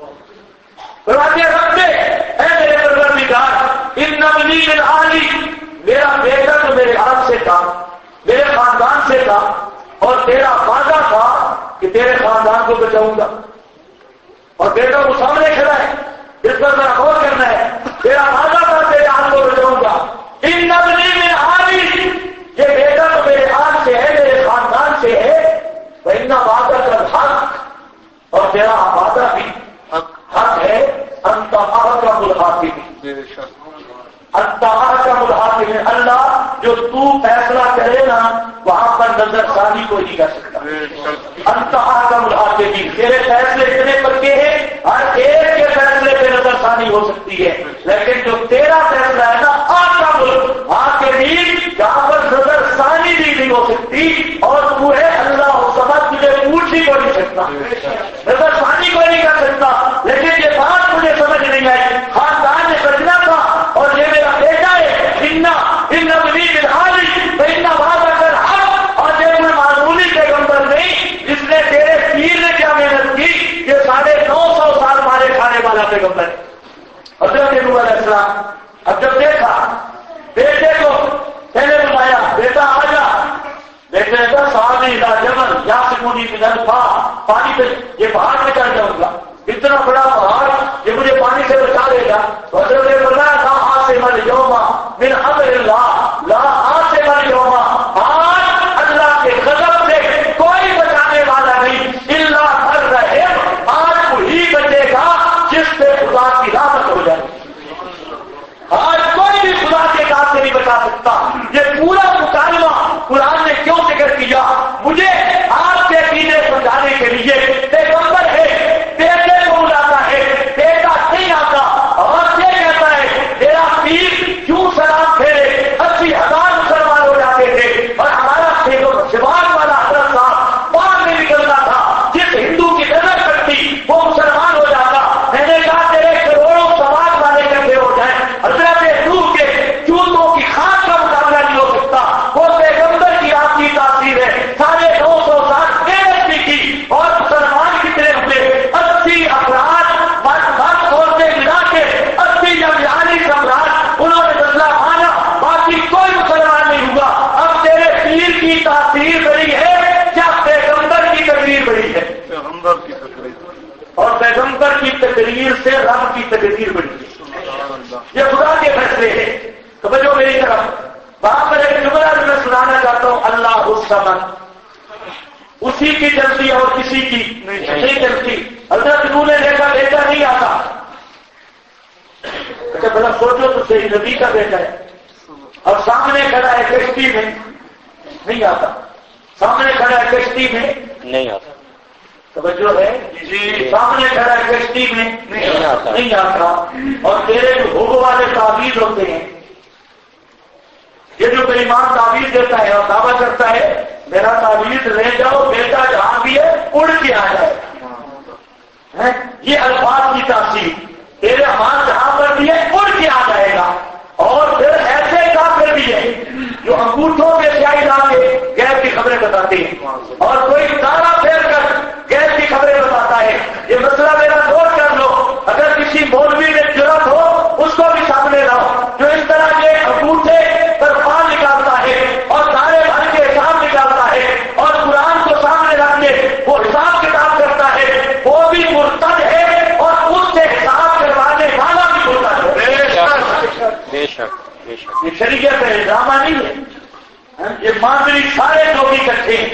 فرماتے ہیں رب اے میرے پروردگار ان بنی من اہلی، میرا بیٹا تو میرے ہاتھ سے تھا، میرے خاندان سے تھا، اور تیرا وعدہ تھا کہ تیرے خاندان کو بچاؤں گا. اور بیٹا وہ سامنے کھڑا ہے، اس پر میرا غور کرنا ہے. تیرا وعدہ تھا تیرے ہاتھ کو بچاؤں گا. ان نبنی میں آلی، یہ بیٹا تو میرے ہاتھ سے ہے، میرے خاندان سے ہے. اتنا وعدہ کر حق، اور تیرا وعدہ بھی حق ہے. انت احکم الحاکمین، انت احکم الحاکمین. اللہ جو تو فیصلہ کرے نا وہاں پر نظر ثانی کوئی نہیں کر سکتا. انت احکم الحاکمین، تیرے فیصلے اتنے پکے ہیں ہر ایک کے فیصلے پہ نظر ثانی ہو سکتی ہے، لیکن جو تیرا فیصلہ ہے نا احکم الحاکمین، جہاں پر نظر ثانی بھی نہیں ہو سکتی. اور تو ہے اللہ سمجھ تجھے پوچھ ہی کوئی نہیں سکتا، نظر ثانی کوئی نہیں کر سکتا. لیکن یہ بات مجھے سمجھ نہیں آئی. خاندان نے بچنا تھا اور یہ میرا بیٹا ہے. ان بنی من اہلی فإن وعدك الحق. اور یہ میں معمولی پیغمبر نہیں جس نے تیرے پیر نے کیا محنت کی، یہ 950 سال مارے کھانے والا پیغمبر ہے. حضرت نوح علیہ السلام اب جب دیکھا بیٹے کو پہلے بتایا بیٹا آ جا. بیٹے نے کہا سامنے جمل یا سمونی من الفا، پانی پہ یہ باہر سے چڑھ جاؤں گا. پیغمبر کی تقریر سے رب کی تقریر بڑی ہے. یہ خدا کے فیصلے ہیں. توجہ میری طرف. وہاں پر ایک جملہ جو میں سنانا چاہتا ہوں, اللہ الصمد, اسی کی چلتی اور کسی کی نہیں چلتی. حضرت نوح نے دیکھا بیٹا نہیں آتا. اچھا بھلا سوچو تو صحیح, نبی کا بیٹا ہے اور سامنے کھڑا ہے کشتی میں نہیں آتا. سامنے کھڑا ہے کشتی میں نہیں آتا. توجہ ہے جی. سامنے کھڑا ہے کشتی میں نہیں آتا. اور تیرے جو حب والے تعویذ ہوتے ہیں, یہ جو بےایمان تعویذ دیتا ہے اور دعویٰ کرتا ہے میرا تعویذ لے جاؤ بیٹا جہاں بھی ہے اڑ کے آ جائے, یہ الفاظ کی تاثیر. تیرے ہاتھ جہاں پر بھی ہے اڑ کے آ جائے گا. اور پھر ایسے کافر بھی ہے جو انگوٹھوں میں سیاہی ڈال کے غیب کی خبریں بتاتے ہیں اور کوئی تارا پھیر کر غیب کی خبریں بتاتا ہے. یہ مسئلہ میرا غور کر لو. اگر کسی مولوی میں جرأت ہو اس کو بھی سامنے لاؤ جو اس طرح کے انگوٹھے پر پان نکالتا ہے اور تارے بھر کے حساب نکالتا ہے اور قرآن کو سامنے رکھ کے وہ حساب کتاب کرتا ہے, وہ بھی مرتد ہے اور اس سے حساب کروانے والا بھی مرتد ہے. بے شک بے شک. یہ شریعت ہے, ڈرامہ نہیں ہے. یہ ماندری سارے لوگ اکٹھے ہیں.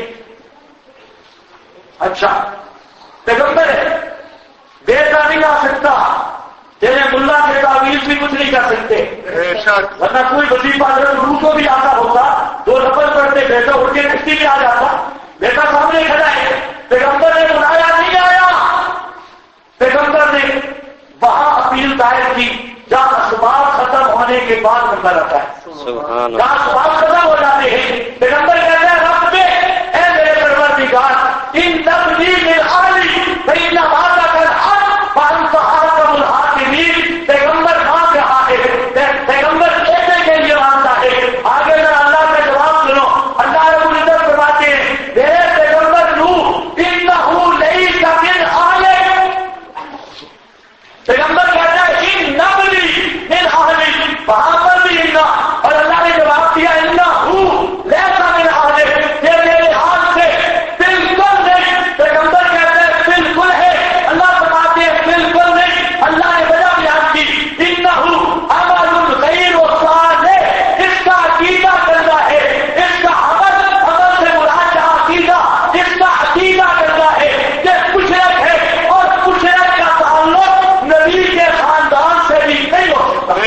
اچھا پیغمبر ہے, بیٹا نہیں آ سکتا. تیرے ملا کے تعویذ بھی کچھ نہیں کر سکتے. ورنہ کوئی وظیفہ روح کو بھی آتا ہوتا, دو لفظ پڑھتے بیٹا اٹھ کے کشتی میں آ جاتا. بیٹا سامنے کھڑا ہے, پیغمبر نے بلایا نہیں آیا. پیغمبر نے وہاں اپیل دائر کی جہاں اسباب ختم ہونے کے بعد نمبر آتا ہے. جہاں اسباب ختم ہو جاتے ہیں پیغمبر کہتے ہیں رب پہ اے میرے پروردگار ان تبدیل من عالی فإن وعدك الحق وأنت أحكم الحاكمين. پیغمبر مان رہا ہے, پیغمبر کہنے کے لیے مانتا ہے. آگے ذرا اللہ کا جواب سنو. اللہ رب العزت فرماتے ہیں میرے پیغمبر نوح انه ليس من أهلك. پیغمبر کہتا ہے ان نبلی من اہلی, وہاں پر بھی انہ, اور اللہ نے جواب دیا انہ لیس من اہلی, یہ میرے ہاتھ سے بالکل نہیں. پیغمبر کہتے ہیں بالکل ہے, اللہ فرماتے ہیں بالکل نہیں. اللہ نے وجہ بیان کی انہ عمل غیر صالح, اس کا عقیدہ کرنا ہے, اس کا عمل سے مراد عقیدہ, اس کا عقیدہ کرنا ہے کہ مشرک ہے اور مشرک کا تعلق نبی کے خاندان سے بھی نہیں ہو سکتا.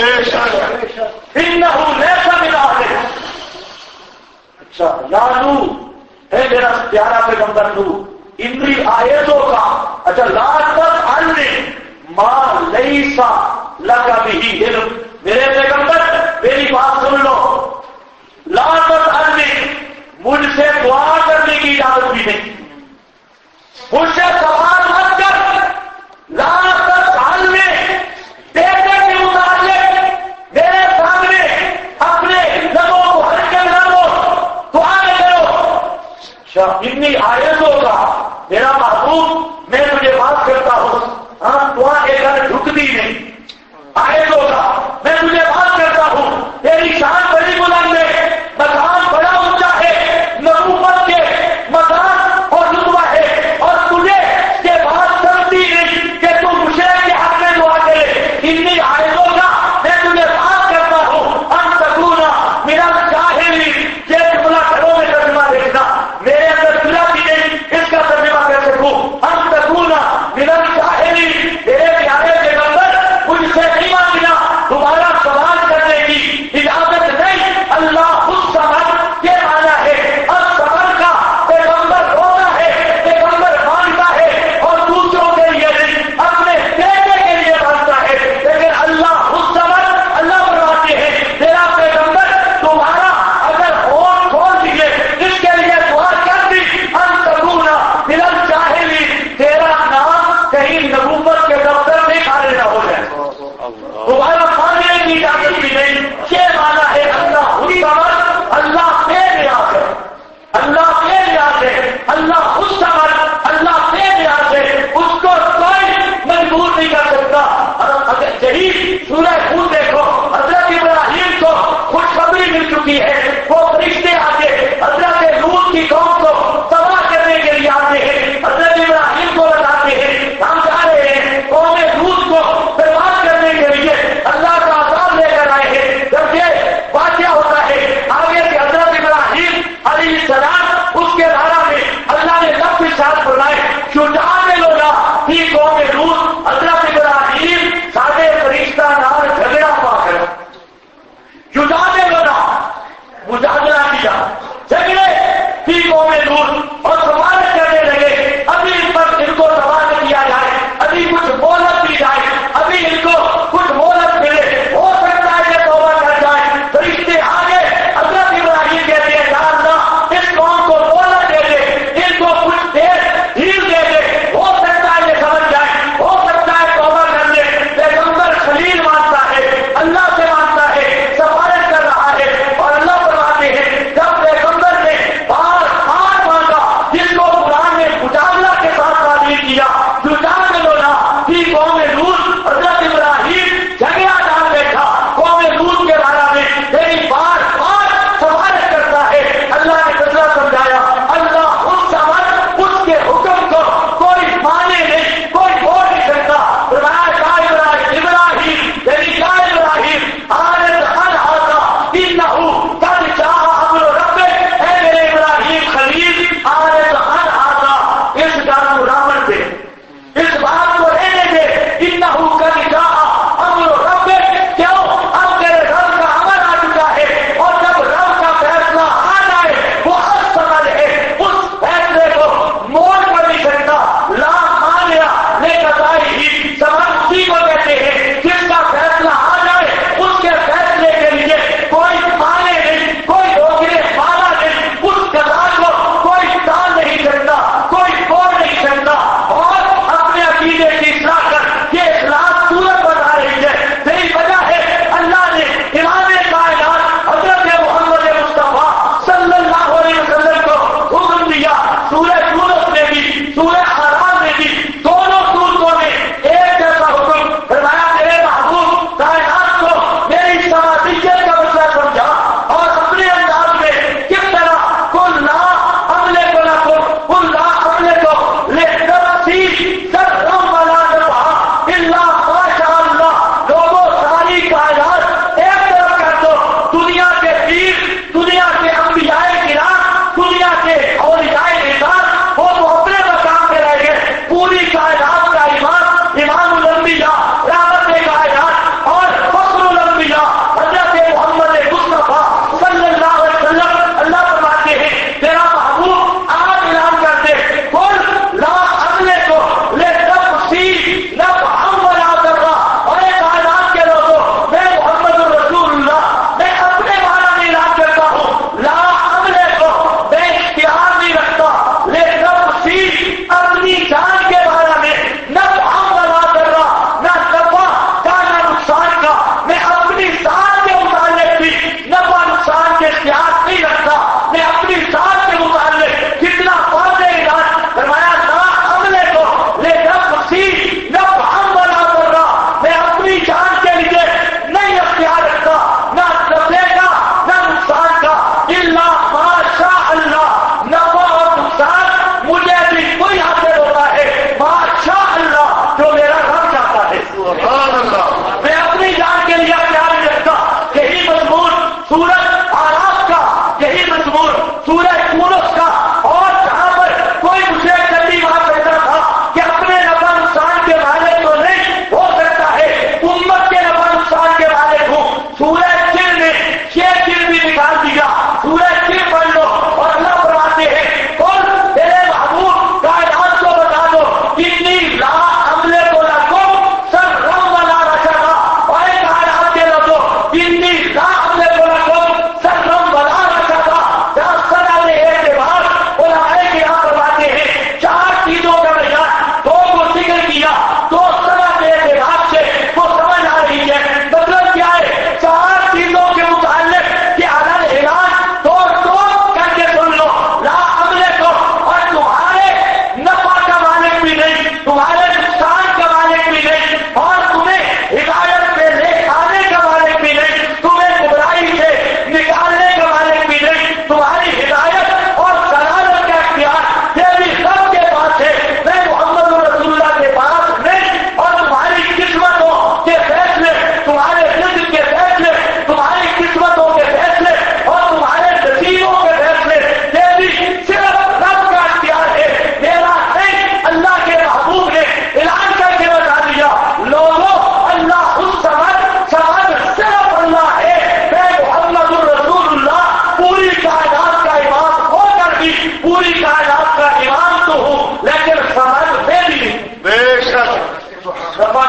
انہو لیس من اہلک. اچھا لانو ہے میرا پیارا پیغمبر نو انری آیتوں کا. اچھا لا تسألنی ما لیس لک بہ علم. میرے پیغمبر میری بات سن لو. لا تسألنی, مجھ سے دعا کرنے کی اجازت بھی نہیں. مجھ سے سوال مت کر. لا تسألنی, بیٹے کے متعلق میرے سامنے اپنے لبوں کو ہلکے نہ لو, دعائیں کرو. اتنی آیتوں کا میرا محبوب میں تجھے بات کرتا ہوں, ہاں دعا کے گھر جھکتی نہیں. آیتوں کا میں تجھے بات کرتا ہوں, تیری شان بڑی بلند ہے, مقام بڑا اونچا ہے, نبوت کے مقام اور رتبہ ہے, اور تجھے کے بات کرتی نہیں کہ تم مشرک کے حق میں دعا کرے. اتنی آیتوں کا میں تجھے بات کرتا ہوں ان تکون من الجاہلین. یہ جملہ گھروں میں ترجمہ دیکھنا, میرے اندر سلا بھی نہیں اس کا ترجمہ کر سکوں. ان تکون من الجاہلین, میرے پیارے پیغمبر مجھ سے نہیں مانگنا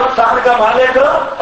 نقصان کا مالک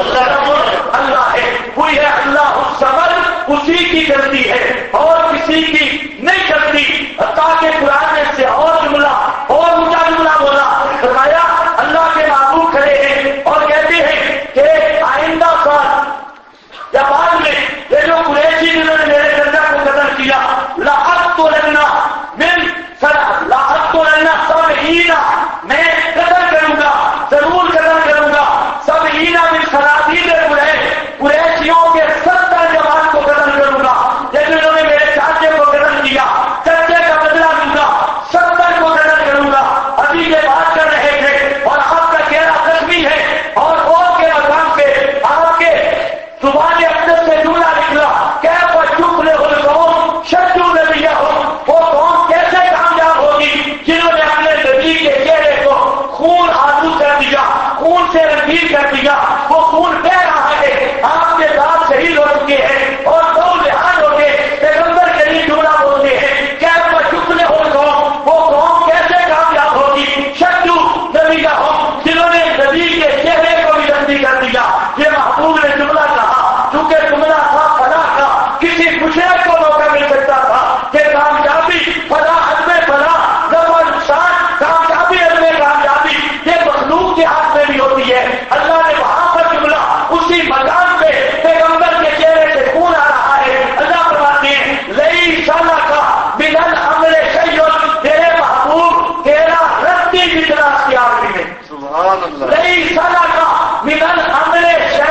اللہ ہے، کوئی ہے اللہ الصمد، اسی کی غلطی ہے اور کسی کی نہیں غلطی۔ تاکہ قرآن میں سے اور جملہ اور اونچا جملہ بولا، فرمایا اللہ کے معبود کھڑے ہیں اور کہتے ہیں کہ آئندہ سال یا بعد میں یہ جو قریشی جنہوں نے میرے چچا کو قتل کیا، لأقتلن من لأقتلن سبعین، میں قتل کروں گا، ضرور قتل کروں گا، سبعین من صنادید قریشیوں کے 70 جوان کو قتل کروں گا، جنہوں نے میرے چاچے کو قتل کیا، چچے کا بدلہ لوں گا، 70 کو قتل کروں گا۔ ابھی یہ بات کر رہے تھے اور آپ کا چہرہ زخمی ہے اور کے مقام پہ آپ کے زبان اقدس سے جملہ نکلا، کیف یفلح القوم شدوا نبیہم، وہ قوم کیسے کامیاب ہوگی جنہوں نے اپنے نبی کے چہرے کو خون آلود کر دیا، خون سے رنگین کر دیا، وہ خون بہ رہا ہے، آپ کے دانت شہید ہو چکے ہیں اور دو لحاظ ہو گئے۔ پیغمبر کے لیے جملہ بولتے ہیں، کیف یفلح القوم، وہ قوم کیسے کامیاب ہوگی شدوا نبیہم، جنہوں نے نبی کے چہرے کو بھی رنگین کر دیا۔ یہ محبوب نے جملہ کہا کیونکہ جملہ تھا فلاح کا، کسی مشرک کو موقع مل سکتا تھا کہ کامیابی فلاح میں فلاح، نفع نقصان، کامیابی میں کامیابی، یہ مخلوق کے ہاتھ میں بھی ہوتی ہے۔ اللہ نے وہاں پر جملہ اسی مقام پہ پیغمبر کے چہرے سے خون آ رہا ہے۔ اللہ فرماتے ہیں لیس لک من الامر شیء، تیرے محبوب تیرا رتی جتنا اختیار نہیں ہے۔ سبحان اللہ۔ لیس لک من الامر شیء،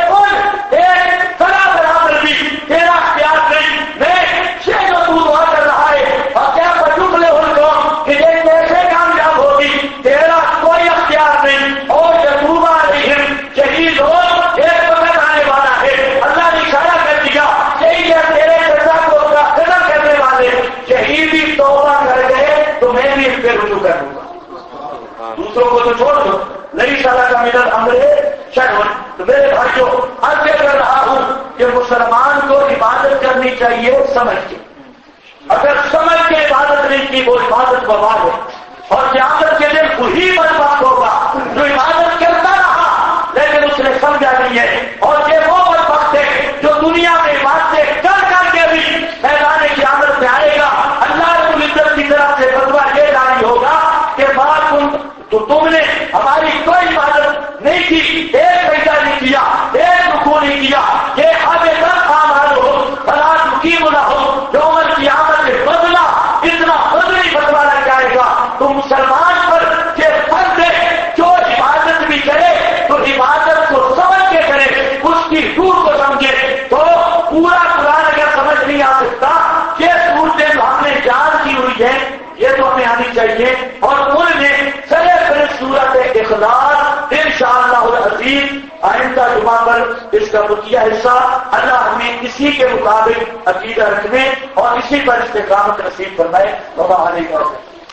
ایک ذرا برابر بھی تیرا اختیار نہیں۔ میں شیء جو تو دعا کر رہا ہے اور کیا یفلح القوم کہ یہ کیسے کامیاب ہوگی، تیرا کوئی اختیار نہیں۔ اور یتوب علیہم، شہید ہو ایک وقت آنے والا ہے۔ اللہ نے اشارہ کر دیا یہی ہے تیرے چچا کو قتل کرنے والے شہیدی توبہ کر گئے تو میں بھی اس پہ رجوع کر دوں گا، دوسروں کو تو چھوڑ دو۔ نئی سالہ کا من الامر شیء، تو میرے بھائیوں عرض کر رہا ہوں کہ مسلمان کو عبادت کرنی چاہیے سمجھ کے، اگر سمجھ کے عبادت نہیں کی وہ عبادت برباد ہے، اور قیامت کے دن وہی برباد ہوگا جو عبادت کرتا رہا لیکن اس نے سمجھا نہیں ہے، اور یہ وہ بدبخت ہے جو دنیا میں عبادتیں کر کر کے بھی میدان قیامت میں آئے گا۔ اللہ رب العزت کی طرف سے فتویٰ یہ جاری ہوگا کہ تم نے ہماری کوئی عبادت نہیں کی، ایک سجدہ نہیں کیا، ایک رکوع نہیں کیا، یہ حبطت اعمالہم فلا تقیم لہم یوم القیامت بدلہ، اتنا بدلی فتویٰ لگ جائے گا۔ تو مسلمان پر یہ فرض ہے جو عبادت بھی کرے تو عبادت کو سمجھ کے کرے، اس کی روح کو سمجھے۔ تو پورا قرآن اگر سمجھ نہیں آ سکتا، یہ صورتیں جو ہم نے جان کی ہوئی ہے یہ تو ہمیں آنی چاہیے، اور ان میں سر صورت اخلاص انشاءاللہ العزیز آئندہ جمعہ پر اس کا بقیہ حصہ اللہ ہمیں اسی کے مطابق عقیدہ رکھنے اور اسی پر استقامت نصیب فرمائے۔ وبا علیکم۔